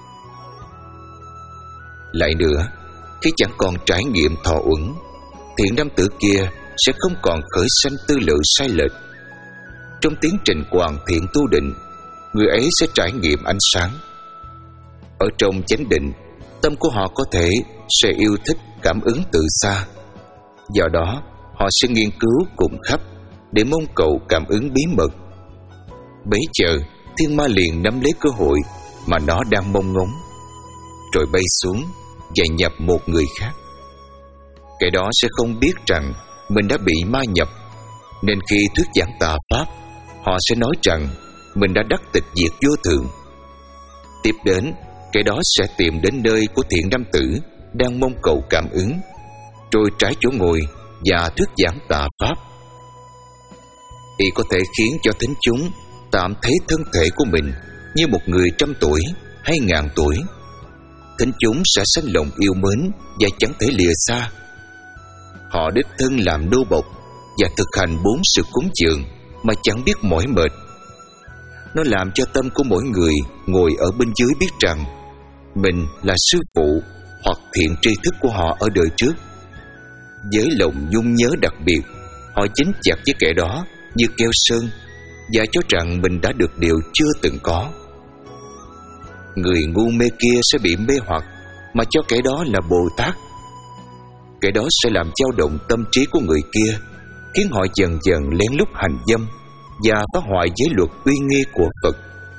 Lại nữa, khi chẳng còn trải nghiệm thọ uẩn, thiện nam tử kia sẽ không còn khởi sanh tư lự sai lệch. Trong tiến trình hoàn thiện tu định, người ấy sẽ trải nghiệm ánh sáng. Ở trong chánh định, tâm của họ có thể sẽ yêu thích cảm ứng từ xa. Do đó, họ sẽ nghiên cứu cùng khắp để mong cầu cảm ứng bí mật. Bấy giờ, thiên ma liền nắm lấy cơ hội mà nó đang mong ngóng, rồi bay xuống và nhập một người khác. Kẻ đó sẽ không biết rằng mình đã bị ma nhập, nên khi thuyết giảng tà pháp, họ sẽ nói rằng mình đã đắc tịch diệt vô thường. Tiếp đến, kẻ đó sẽ tìm đến nơi của thiện nam tử đang mong cầu cảm ứng, rồi trái chỗ ngồi và thuyết giảng tà pháp. Y có thể khiến cho thính chúng tạm thấy thân thể của mình như một người trăm tuổi hay ngàn tuổi. Thính chúng sẽ sanh lòng yêu mến và chẳng thể lìa xa. Họ đích thân làm nô bộc và thực hành bốn sự cúng dường mà chẳng biết mỏi mệt. Nó làm cho tâm của mỗi người ngồi ở bên dưới biết rằng mình là sư phụ hoặc thiện tri thức của họ ở đời trước. Với lòng nhung nhớ đặc biệt, họ dính chặt với kẻ đó như keo sơn và cho rằng mình đã được điều chưa từng có. Người ngu mê kia sẽ bị mê hoặc mà cho kẻ đó là Bồ Tát. Kẻ đó sẽ làm dao động tâm trí của người kia, khiến họ dần dần lén lút hành dâm và phá hoại giới luật uy nghi của Phật.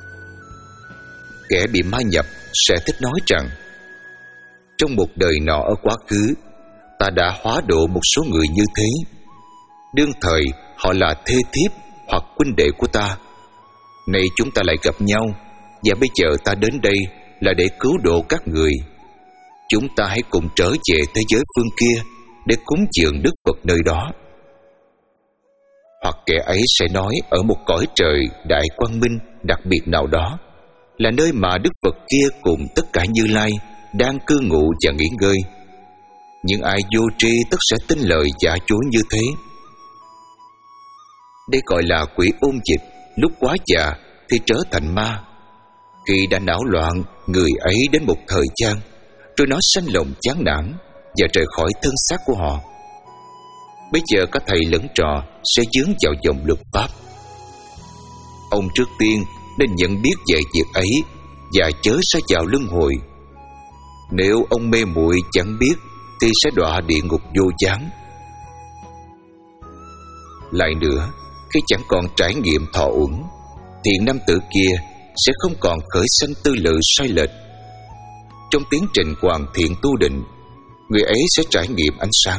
Kẻ bị ma nhập sẽ thích nói rằng trong một đời nọ ở quá khứ, ta đã hóa độ một số người như thế. Đương thời họ là thê thiếp hoặc huynh đệ của ta. Nay chúng ta lại gặp nhau, và bây giờ ta đến đây là để cứu độ các người. Chúng ta hãy cùng trở về thế giới phương kia để cúng dường Đức Phật nơi đó. Hoặc kẻ ấy sẽ nói ở một cõi trời đại quang minh đặc biệt nào đó, là nơi mà Đức Phật kia cùng tất cả Như Lai đang cư ngụ và nghỉ ngơi. Những ai vô tri tất sẽ tin lời giả dối như thế. Đây gọi là quỷ ôn dịch, lúc quá già thì trở thành ma. Khi đã não loạn, người ấy đến một thời gian, rồi nó sanh lòng chán nản và rời khỏi thân xác của họ. Bây giờ các thầy lẫn trò sẽ dướng vào dòng luật pháp. Ông trước tiên nên nhận biết về việc ấy và chớ sa vào luân hồi. Nếu ông mê muội chẳng biết thì sẽ đọa địa ngục vô gián. Lại nữa, khi chẳng còn trải nghiệm thọ uẩn, thiện nam tử kia sẽ không còn khởi sanh tư lự sai lệch. Trong tiến trình hoàn thiện tu định, người ấy sẽ trải nghiệm ánh sáng.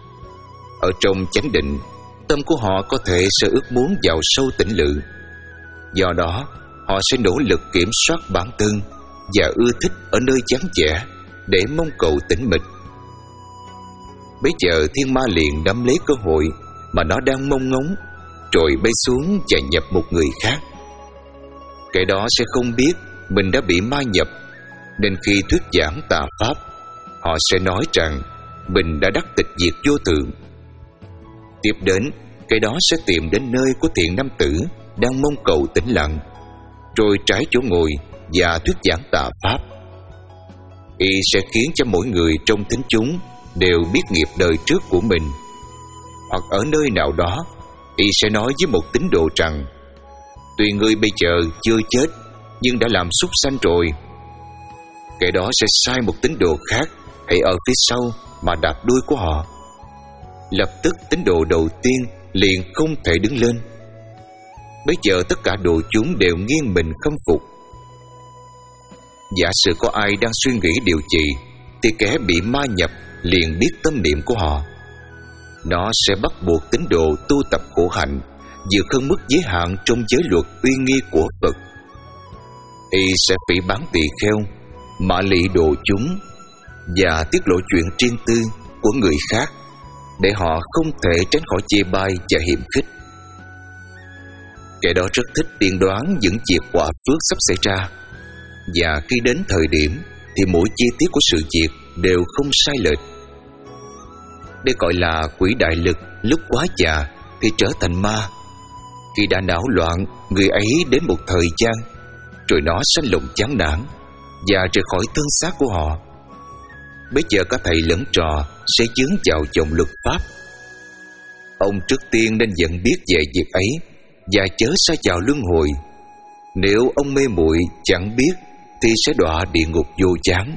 Ở trong chánh định, tâm của họ có thể sẽ ước muốn vào sâu tĩnh lự. Do đó, họ sẽ nỗ lực kiểm soát bản thân và ưa thích ở nơi vắng vẻ để mong cầu tĩnh mịch. Bây giờ thiên ma liền nắm lấy cơ hội mà nó đang mong ngóng, rồi bay xuống và nhập một người khác. Kẻ đó sẽ không biết mình đã bị ma nhập, nên khi thuyết giảng tà pháp, họ sẽ nói rằng mình đã đắc tịch diệt vô thường. Tiếp đến, kẻ đó sẽ tìm đến nơi của thiện nam tử đang mong cầu tĩnh lặng, rồi trái chỗ ngồi và thuyết giảng tà pháp. Y sẽ khiến cho mỗi người trong thính chúng đều biết nghiệp đời trước của mình. Hoặc ở nơi nào đó, Y sẽ nói với một tín đồ rằng tuy ngươi bây giờ chưa chết, nhưng đã làm súc sanh rồi. Kẻ đó sẽ sai một tín đồ khác hãy ở phía sau mà đạp đuôi của họ. Lập tức tín đồ đầu tiên liền không thể đứng lên. Bây giờ tất cả đồ chúng đều nghiêng mình khâm phục. Giả sử có ai đang suy nghĩ điều gì, thì kẻ bị ma nhập liền biết tâm niệm của họ. Nó sẽ bắt buộc tín đồ tu tập khổ hạnh, vượt hơn mức giới hạn trong giới luật uy nghi của Phật. Y sẽ phỉ báng tỳ kheo, mạ lị đồ chúng và tiết lộ chuyện riêng tư của người khác, để họ không thể tránh khỏi chê bai và hiềm khích. Kẻ đó rất thích tiên đoán những việc quả phước sắp xảy ra, và khi đến thời điểm thì mỗi chi tiết của sự việc đều không sai lệch. Đây gọi là quỷ đại lực, lúc quá già thì trở thành ma. Khi đã não loạn, người ấy đến một thời gian, rồi nó sanh lòng chán nản và rời khỏi thân xác của họ. Bây giờ cả thầy lẫn trò sẽ dướng vào dòng luật pháp. Ông trước tiên nên nhận biết về việc ấy và chớ sa vào luân hồi. Nếu ông mê muội chẳng biết thì sẽ đọa địa ngục vô chán.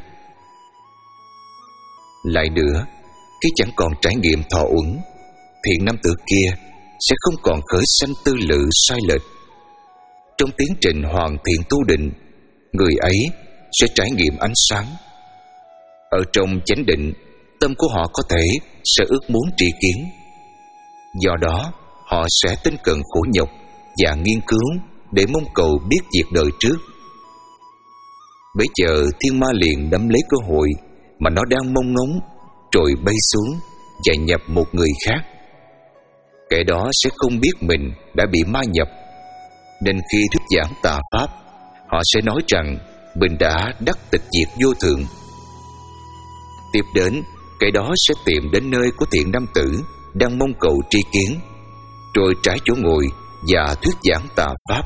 Lại nữa, khi chẳng còn trải nghiệm thọ uẩn, thiện nam tử kia sẽ không còn khởi sanh tư lự sai lệch. Trong tiến trình hoàn thiện tu định, người ấy sẽ trải nghiệm ánh sáng. Ở trong chánh định, tâm của họ có thể sẽ ước muốn tri kiến. Do đó, họ sẽ tinh cần khổ nhọc và nghiên cứu để mong cầu biết việc đời trước. Bấy giờ thiên ma liền nắm lấy cơ hội mà nó đang mong ngóng, rồi bay xuống và nhập một người khác. Kẻ đó sẽ không biết mình đã bị ma nhập, nên khi thuyết giảng tà pháp, họ sẽ nói rằng mình đã đắc tịch diệt vô thượng. Tiếp đến, kẻ đó sẽ tìm đến nơi của thiện nam tử đang mong cầu tri kiến, rồi trải chỗ ngồi và thuyết giảng tà pháp.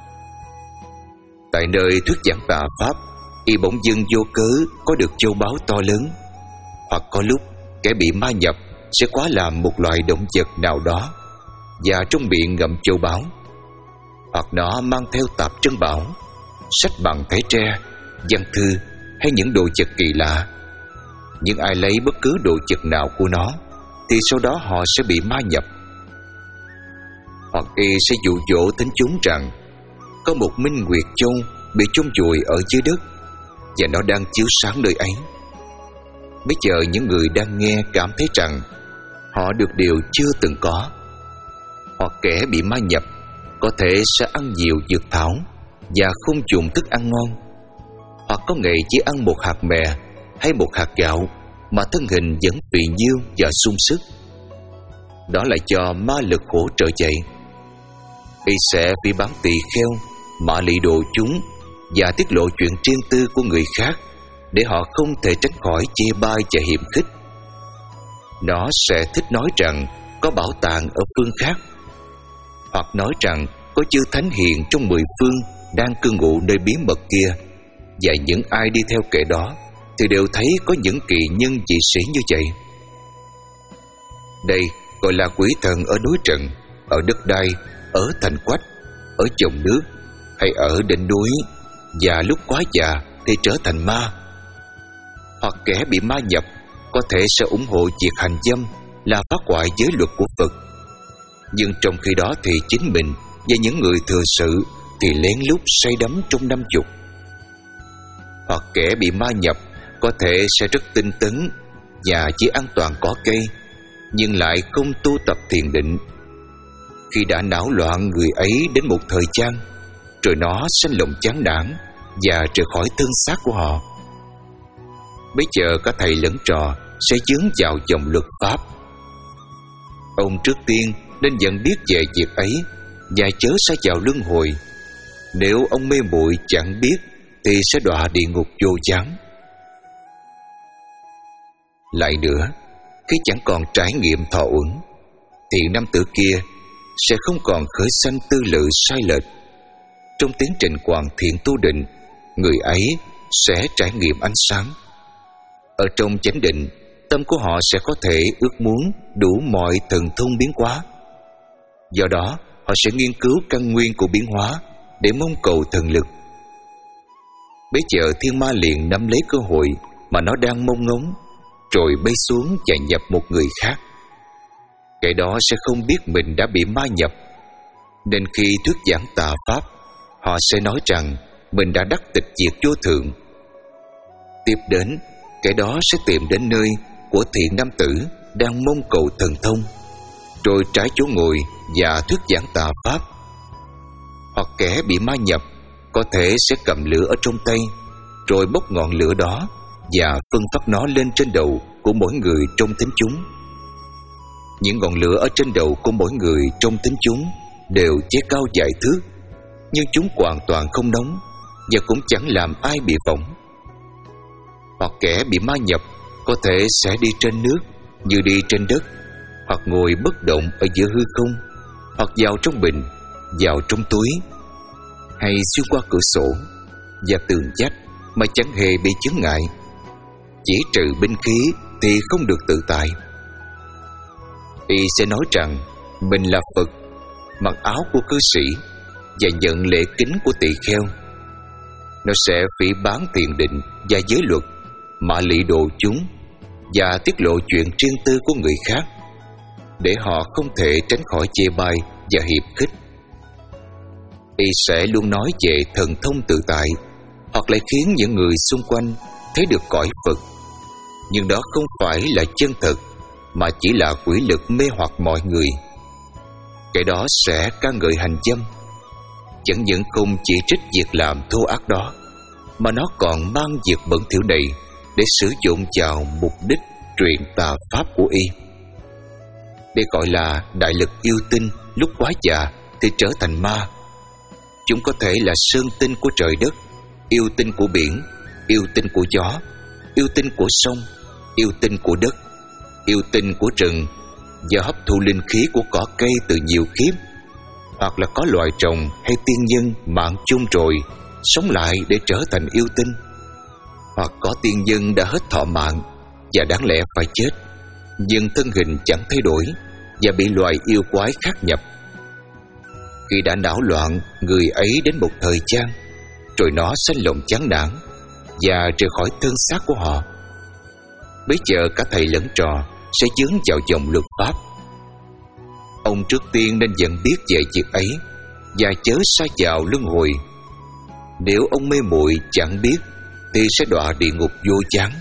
Tại nơi thuyết giảng tà pháp, y bỗng dưng vô cớ có được châu báu to lớn, hoặc có lúc kẻ bị ma nhập sẽ quá làm một loài động vật nào đó và trong miệng ngậm châu báu, hoặc nó mang theo tạp trân bảo, sách bằng thẻ tre, văn thư hay những đồ vật kỳ lạ. Nhưng ai lấy bất cứ đồ vật nào của nó thì sau đó họ sẽ bị ma nhập. Hoặc y sẽ dụ dỗ thính chúng rằng có một minh nguyệt châu bị chôn vùi ở dưới đất và nó đang chiếu sáng nơi ấy. Bây giờ những người đang nghe cảm thấy rằng họ được điều chưa từng có. Hoặc kẻ bị ma nhập có thể sẽ ăn nhiều dược thảo và không dùng thức ăn ngon, hoặc có ngày chỉ ăn một hạt mè hay một hạt gạo mà thân hình vẫn phì nhiêu và sung sức. Đó là do ma lực hỗ trợ vậy. Y sẽ vì bán tỳ kheo, mạ lị đồ chúng và tiết lộ chuyện riêng tư của người khác để họ không thể tránh khỏi chê bai và hiềm khích. Nó sẽ thích nói rằng có bảo tàng ở phương khác, hoặc nói rằng có chư thánh hiền trong mười phương đang cư ngụ nơi bí mật kia, và những ai đi theo kẻ đó thì đều thấy có những kỳ nhân dị sĩ như vậy. Đây gọi là quỷ thần ở núi Trần, ở đất đai, ở thành quách, ở chồng nước hay ở đỉnh núi, và lúc quá già thì trở thành ma. Hoặc kẻ bị ma nhập có thể sẽ ủng hộ việc hành dâm là phá hoại giới luật của Phật, nhưng trong khi đó thì chính mình và những người thừa sự thì lén lút say đắm trong năm dục. Hoặc kẻ bị ma nhập có thể sẽ rất tinh tấn và chỉ an toàn cỏ cây, nhưng lại không tu tập thiền định. Khi đã não loạn, người ấy đến một thời gian, rồi nó sanh lòng chán nản và rời khỏi thân xác của họ. Bây giờ cả thầy lẫn trò sẽ dướng vào dòng luật pháp. Ông trước tiên nên nhận biết về việc ấy và chớ sa vào luân hồi. Nếu ông mê muội chẳng biết thì sẽ đọa địa ngục vô chán. Lại nữa, khi chẳng còn trải nghiệm thọ uẩn, thì nam tử kia sẽ không còn khởi sanh tư lự sai lệch. Trong tiến trình hoàn thiện tu định, người ấy sẽ trải nghiệm ánh sáng. Ở trong chánh định, tâm của họ sẽ có thể ước muốn đủ mọi thần thông biến hóa. Do đó, họ sẽ nghiên cứu căn nguyên của biến hóa để mong cầu thần lực. Bây giờ thiên ma liền nắm lấy cơ hội mà nó đang mong ngóng, rồi bay xuống và nhập một người khác. Kẻ đó sẽ không biết mình đã bị ma nhập, nên khi thuyết giảng tà pháp, họ sẽ nói rằng mình đã đắc tịch diệt vô thượng. Tiếp đến, kẻ đó sẽ tìm đến nơi của thiện nam tử đang mong cầu thần thông, rồi trái chỗ ngồi và thuyết giảng tà pháp. Hoặc kẻ bị ma nhập có thể sẽ cầm lửa ở trong tay, rồi bốc ngọn lửa đó và phân phát nó lên trên đầu của mỗi người trong thính chúng. Những ngọn lửa ở trên đầu của mỗi người trong thính chúng đều che cao vài thước, nhưng chúng hoàn toàn không nóng và cũng chẳng làm ai bị phỏng. Hoặc kẻ bị ma nhập có thể sẽ đi trên nước như đi trên đất, hoặc ngồi bất động ở giữa hư không, hoặc vào trong bình, vào trong túi, hay xuyên qua cửa sổ và tường vách mà chẳng hề bị chướng ngại. Chỉ trừ binh khí thì không được tự tại. Y sẽ nói rằng mình là Phật, mặc áo của cư sĩ và nhận lễ kính của tỳ kheo. Nó sẽ phỉ báng thiền định và giới luật, mạ lị độ chúng và tiết lộ chuyện riêng tư của người khác, để họ không thể tránh khỏi chê bai và hiềm khích. Y sẽ luôn nói về thần thông tự tại, hoặc lại khiến những người xung quanh thấy được cõi Phật. Nhưng đó không phải là chân thật, mà chỉ là quỷ lực mê hoặc mọi người. Cái đó sẽ ca ngợi hành dâm. Chẳng những không chỉ trích việc làm thô ác đó, mà nó còn mang việc bẩn thỉu này để sử dụng vào mục đích truyền tà pháp của y. Đây gọi là đại lực yêu tinh, lúc quá già thì trở thành ma. Chúng có thể là sơn tinh của trời đất, yêu tinh của biển, yêu tinh của gió, yêu tinh của sông, yêu tinh của đất, yêu tinh của rừng, và hấp thụ linh khí của cỏ cây từ nhiều kiếp. Hoặc là có loài trồng hay tiên nhân mạng chung rồi sống lại để trở thành yêu tinh. Hoặc có tiên nhân đã hết thọ mạng và đáng lẽ phải chết, nhưng thân hình chẳng thay đổi và bị loài yêu quái khắc nhập. Khi đã đảo loạn người ấy đến một thời gian, rồi nó sanh lòng chán nản và rời khỏi thân xác của họ. Bấy giờ cả thầy lẫn trò sẽ dướng vào dòng luật pháp. Ông trước tiên nên nhận biết về việc ấy và chớ sa vào luân hồi. Nếu ông mê muội chẳng biết thì sẽ đọa địa ngục vô chán.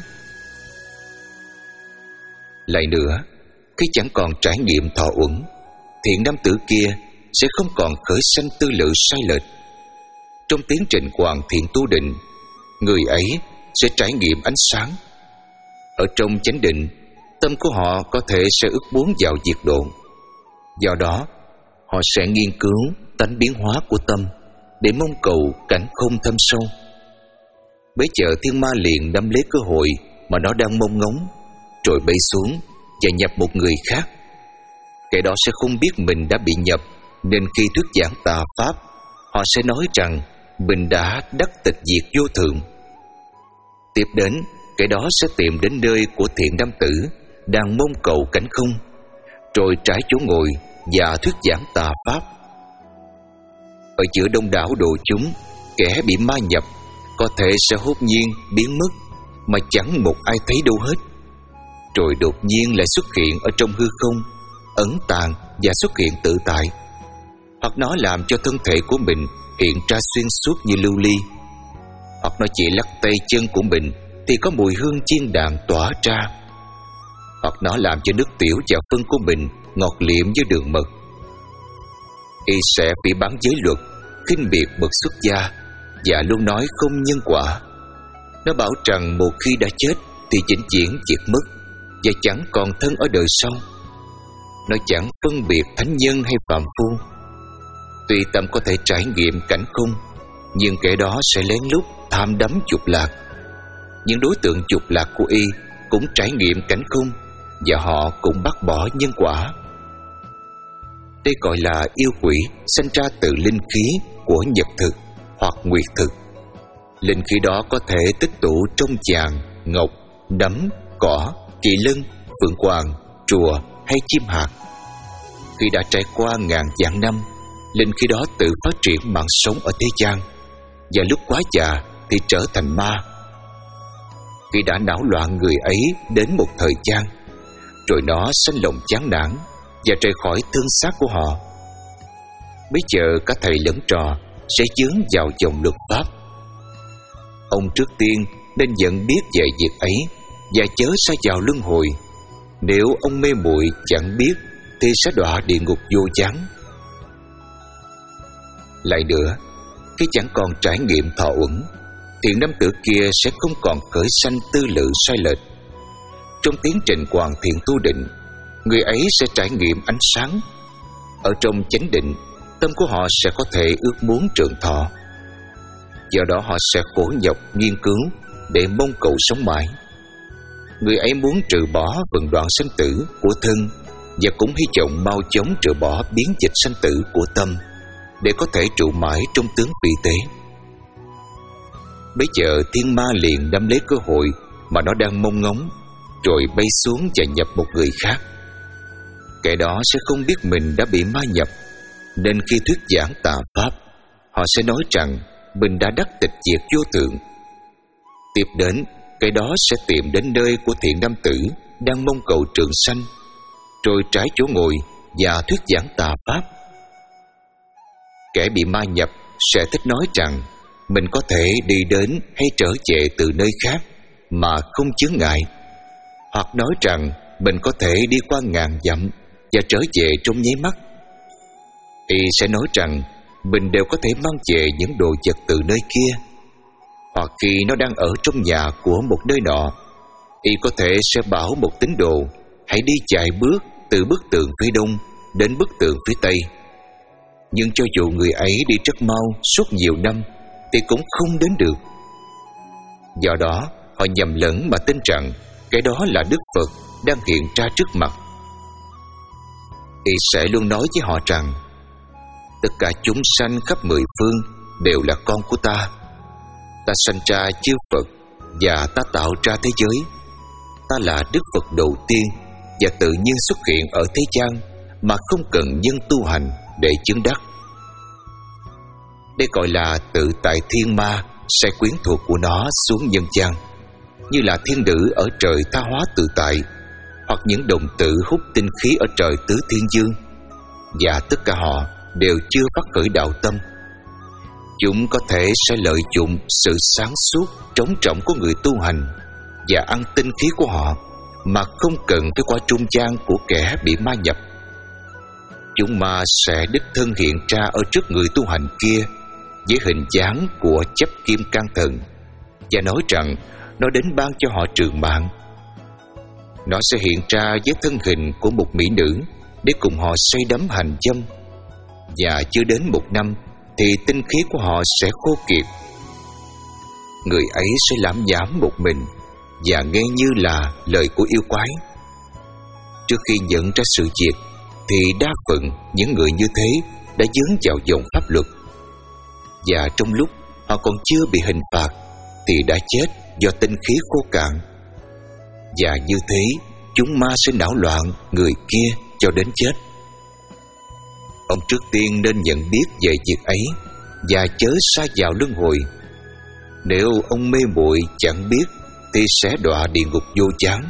Lại nữa, khi chẳng còn trải nghiệm thọ uẩn, thiện nam tử kia sẽ không còn khởi sanh tư lự sai lệch. Trong tiến trình hoàn thiện tu định, người ấy sẽ trải nghiệm ánh sáng. Ở trong chánh định, tâm của họ có thể sẽ ước muốn vào diệt độ. Do đó, họ sẽ nghiên cứu tánh biến hóa của tâm để mong cầu cảnh không thâm sâu. Bấy giờ thiên ma liền nắm lấy cơ hội mà nó đang mong ngóng, rồi bay xuống và nhập một người khác. Kẻ đó sẽ không biết mình đã bị nhập, nên khi thuyết giảng tà pháp, họ sẽ nói rằng mình đã đắc tịch diệt vô thượng. Tiếp đến, kẻ đó sẽ tìm đến nơi của thiện nam tử đang mong cầu cảnh không, rồi trải chỗ ngồi và thuyết giảng tà pháp. Ở giữa đông đảo đồ chúng, kẻ bị ma nhập có thể sẽ hốt nhiên biến mất mà chẳng một ai thấy đâu hết, rồi đột nhiên lại xuất hiện ở trong hư không, ẩn tàng và xuất hiện tự tại. Hoặc nó làm cho thân thể của mình hiện ra xuyên suốt như lưu ly, hoặc nó chỉ lắc tay chân của mình thì có mùi hương chiên đàn tỏa ra, hoặc nó làm cho nước tiểu và phân của mình ngọt liệm với đường mật. Y sẽ phỉ báng giới luật, khinh biệt bậc xuất gia và luôn nói không nhân quả. Nó bảo rằng một khi đã chết thì vĩnh viễn diệt mất và chẳng còn thân ở đời sau. Nó chẳng phân biệt thánh nhân hay phàm phu. Tuy tâm có thể trải nghiệm cảnh không, nhưng kẻ đó sẽ lén lút tham đắm dục lạc. Những đối tượng dục lạc của y cũng trải nghiệm cảnh không, và họ cũng bác bỏ nhân quả. Đây gọi là yêu quỷ sinh ra từ linh khí của nhật thực hoặc nguyệt thực. Linh khí đó có thể tích tụ trong vàng, ngọc, nấm, cỏ, kỳ lân, phượng hoàng, rùa hay chim hạt. Khi đã trải qua ngàn vạn năm, linh khí đó tự phát triển mạng sống ở thế gian, và lúc quá già thì trở thành ma. Khi đã não loạn người ấy đến một thời gian, rồi nó sanh lòng chán nản và rời khỏi thân xác của họ. Bây giờ cả thầy lẫn trò sẽ dướng vào dòng luật pháp. Ông trước tiên nên nhận biết về việc ấy và chớ sa vào luân hồi. Nếu ông mê muội chẳng biết thì sẽ đọa địa ngục vô chán. Lại nữa, khi chẳng còn trải nghiệm thọ uẩn, thiện nam tử kia sẽ không còn khởi sanh tư lự sai lệch. Trong tiến trình hoàn thiện tu định, người ấy sẽ trải nghiệm ánh sáng. Ở trong chánh định, tâm của họ sẽ có thể ước muốn trường thọ. Do đó họ sẽ khổ nhọc nghiên cứu để mong cầu sống mãi. Người ấy muốn trừ bỏ vận đoạn sanh tử của thân, và cũng hy vọng mau chóng trừ bỏ biến dịch sanh tử của tâm. để có thể trụ mãi trong tướng vị tế. Bây giờ thiên ma liền nắm lấy cơ hội mà nó đang mong ngóng, rồi bay xuống và nhập một người khác. Kẻ đó sẽ không biết mình đã bị ma nhập, nên khi thuyết giảng tà pháp, họ sẽ nói rằng mình đã đắc tịch diệt vô thượng. Tiếp đến, kẻ đó sẽ tìm đến nơi của thiện nam tử đang mong cầu trường sanh, rồi trái chỗ ngồi và thuyết giảng tà pháp. Kẻ bị ma nhập sẽ thích nói rằng mình có thể đi đến hay trở về từ nơi khác mà không chướng ngại, hoặc nói rằng mình có thể đi qua ngàn dặm và trở về trong nháy mắt. Y sẽ nói rằng mình đều có thể mang về những đồ vật từ nơi kia, hoặc khi nó đang ở trong nhà của một nơi nọ, Y có thể sẽ bảo một tín đồ hãy đi chạy bước từ bức tường phía đông đến bức tường phía tây. Nhưng cho dù người ấy đi rất mau suốt nhiều năm thì cũng không đến được. Do đó họ nhầm lẫn mà tin rằng cái đó là Đức Phật đang hiện ra trước mặt. Y sẽ luôn nói với họ rằng tất cả chúng sanh khắp mười phương đều là con của ta. Ta sanh ra chư Phật và ta tạo ra thế giới. Ta là Đức Phật đầu tiên và tự nhiên xuất hiện ở thế gian mà không cần nhân tu hành để chứng đắc. Đây gọi là tự tại thiên ma sẽ quyến thuộc của nó xuống nhân gian, như là thiên nữ ở trời tha hóa tự tại, hoặc những đồng tử hút tinh khí ở trời tứ thiên dương. Và tất cả họ đều chưa phát khởi đạo tâm. Chúng có thể sẽ lợi dụng sự sáng suốt trống trọng của người tu hành và ăn tinh khí của họ mà không cần phải qua trung gian của kẻ bị ma nhập. Chúng ma sẽ đích thân hiện ra ở trước người tu hành kia với hình dáng của chấp kim can thần và nói rằng nó đến ban cho họ trường mạng. Nó sẽ hiện ra với thân hình của một mỹ nữ để cùng họ say đắm hành dâm, và chưa đến một năm thì tinh khí của họ sẽ khô kiệt. Người ấy sẽ lãm nhảm một mình và nghe như là lời của yêu quái. Trước khi nhận ra sự việc thì đa phần những người như thế đã dướng vào dòng pháp luật, và trong lúc họ còn chưa bị hình phạt thì đã chết do tinh khí khô cạn. Và như thế chúng ma sẽ đảo loạn người kia cho đến chết. Ông trước tiên nên nhận biết về việc ấy và chớ sa vào luân hồi. Nếu ông mê muội chẳng biết thì sẽ đọa địa ngục vô chán.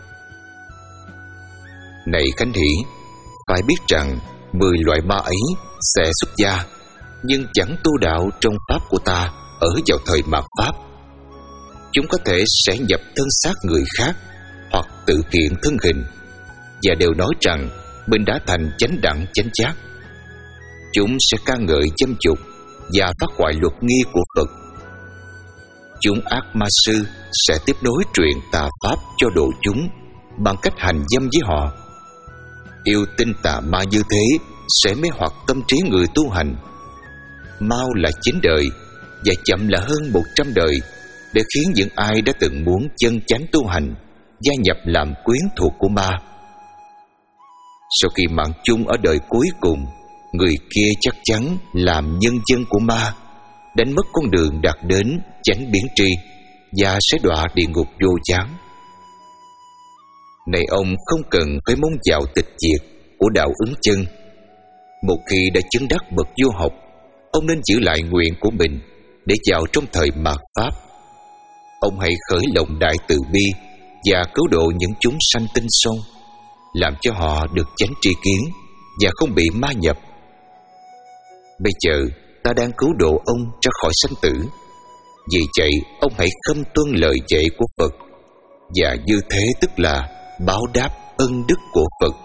Này Khánh Hỷ, phải biết rằng mười loại ma ấy sẽ xuất gia, nhưng chẳng tu đạo trong pháp của ta ở vào thời mạt pháp. Chúng có thể sẽ nhập thân xác người khác hoặc tự hiện thân hình, và đều nói rằng mình đã thành chánh đẳng chánh giác. Chúng sẽ ca ngợi dâm dục và phát hoại luật nghi của Phật. Chúng ác ma sư sẽ tiếp nối truyền tà pháp cho độ chúng bằng cách hành dâm với họ. Yêu tinh tà ma như thế sẽ mê hoặc tâm trí người tu hành. Mau là chín đời và chậm là hơn một trăm đời, để khiến những ai đã từng muốn chân chánh tu hành gia nhập làm quyến thuộc của ma. Sau khi mạng chung ở đời cuối cùng, người kia chắc chắn làm nhân dân của ma, đánh mất con đường đạt đến chánh biến tri và sẽ đọa địa ngục vô chán. Này ông không cần phải mong vào tịch diệt của đạo ứng chân. Một khi đã chứng đắc bậc vô học, ông nên giữ lại nguyện của mình để vào trong thời mạt pháp. Ông hãy khởi lòng đại từ bi và cứu độ những chúng sanh tinh sâu, làm cho họ được chánh tri kiến và không bị ma nhập. Bây giờ ta đang cứu độ ông ra khỏi sanh tử. Vì vậy ông hãy khâm tuân lời dạy của Phật, và như thế tức là báo đáp ân đức của Phật.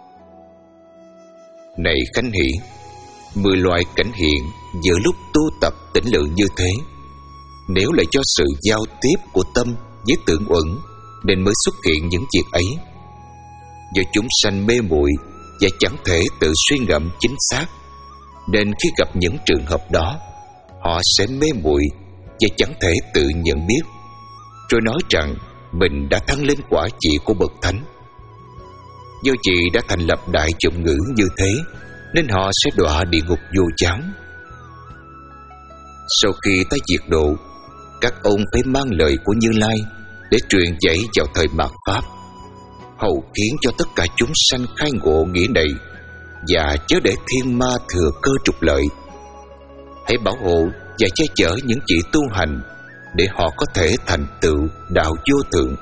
Này Khánh Hỷ, mười loại cảnh hiện giữa lúc tu tập tĩnh lượng như thế, nếu là do sự giao tiếp của tâm với tưởng uẩn nên mới xuất hiện những việc ấy. Do chúng sanh mê muội và chẳng thể tự suy ngẫm chính xác, nên khi gặp những trường hợp đó, họ sẽ mê muội và chẳng thể tự nhận biết, rồi nói rằng mình đã thăng lên quả vị của bậc thánh. Do chị đã thành lập đại dụng ngữ như thế, nên họ sẽ đọa địa ngục vô chán. Sau khi tái diệt độ, các ông phải mang lời của Như Lai để truyền dạy vào thời mạt Pháp, hầu khiến cho tất cả chúng sanh khai ngộ nghĩa này, và chớ để thiên ma thừa cơ trục lợi. Hãy bảo hộ và che chở những vị tu hành để họ có thể thành tựu đạo vô thượng.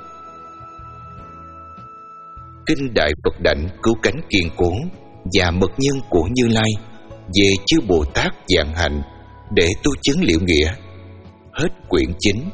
Kinh Đại Phật Đảnh Cứu Cánh Kiên Cố và Mật Nhân của Như Lai về chư Bồ Tát vạn hạnh để tu chứng liệu nghĩa. Hết quyển chín.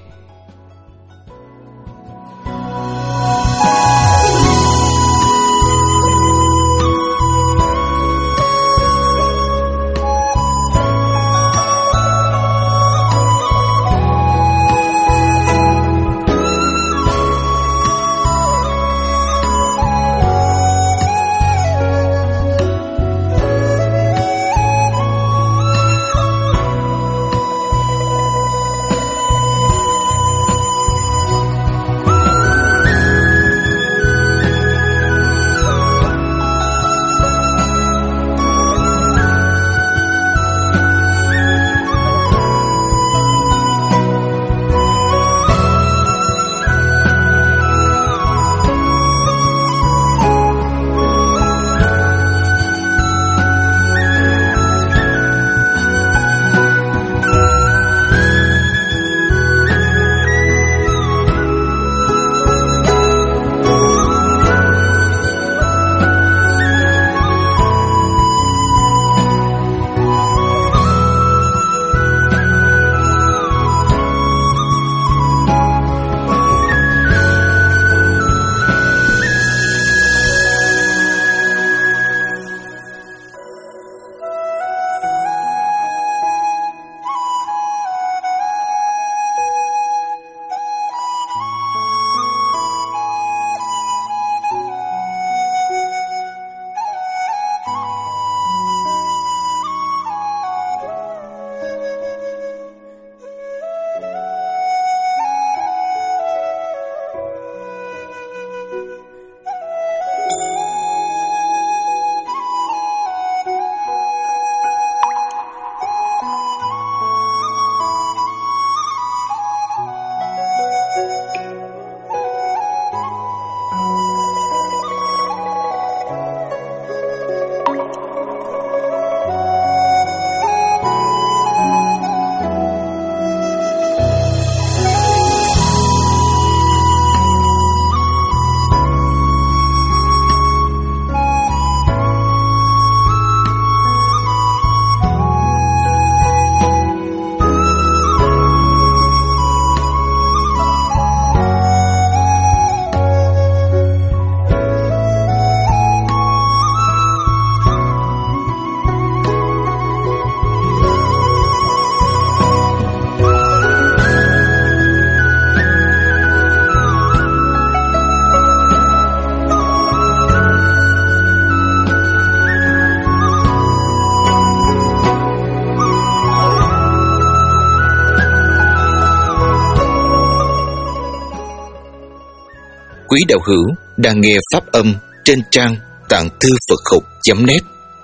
Quý đạo hữu đang nghe pháp âm trên trang tạng thư Phật học chấm net.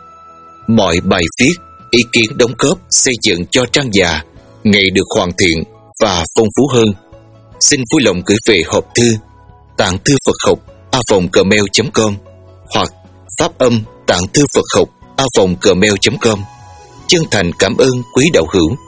Mọi bài viết, ý kiến đóng góp xây dựng cho trang già ngày được hoàn thiện và phong phú hơn. Xin vui lòng gửi về hộp thư tạng thư Phật học a vòng gmail chấm com hoặc pháp âm tạng thư Phật học a vòng gmail chấm com. Chân thành cảm ơn quý đạo hữu.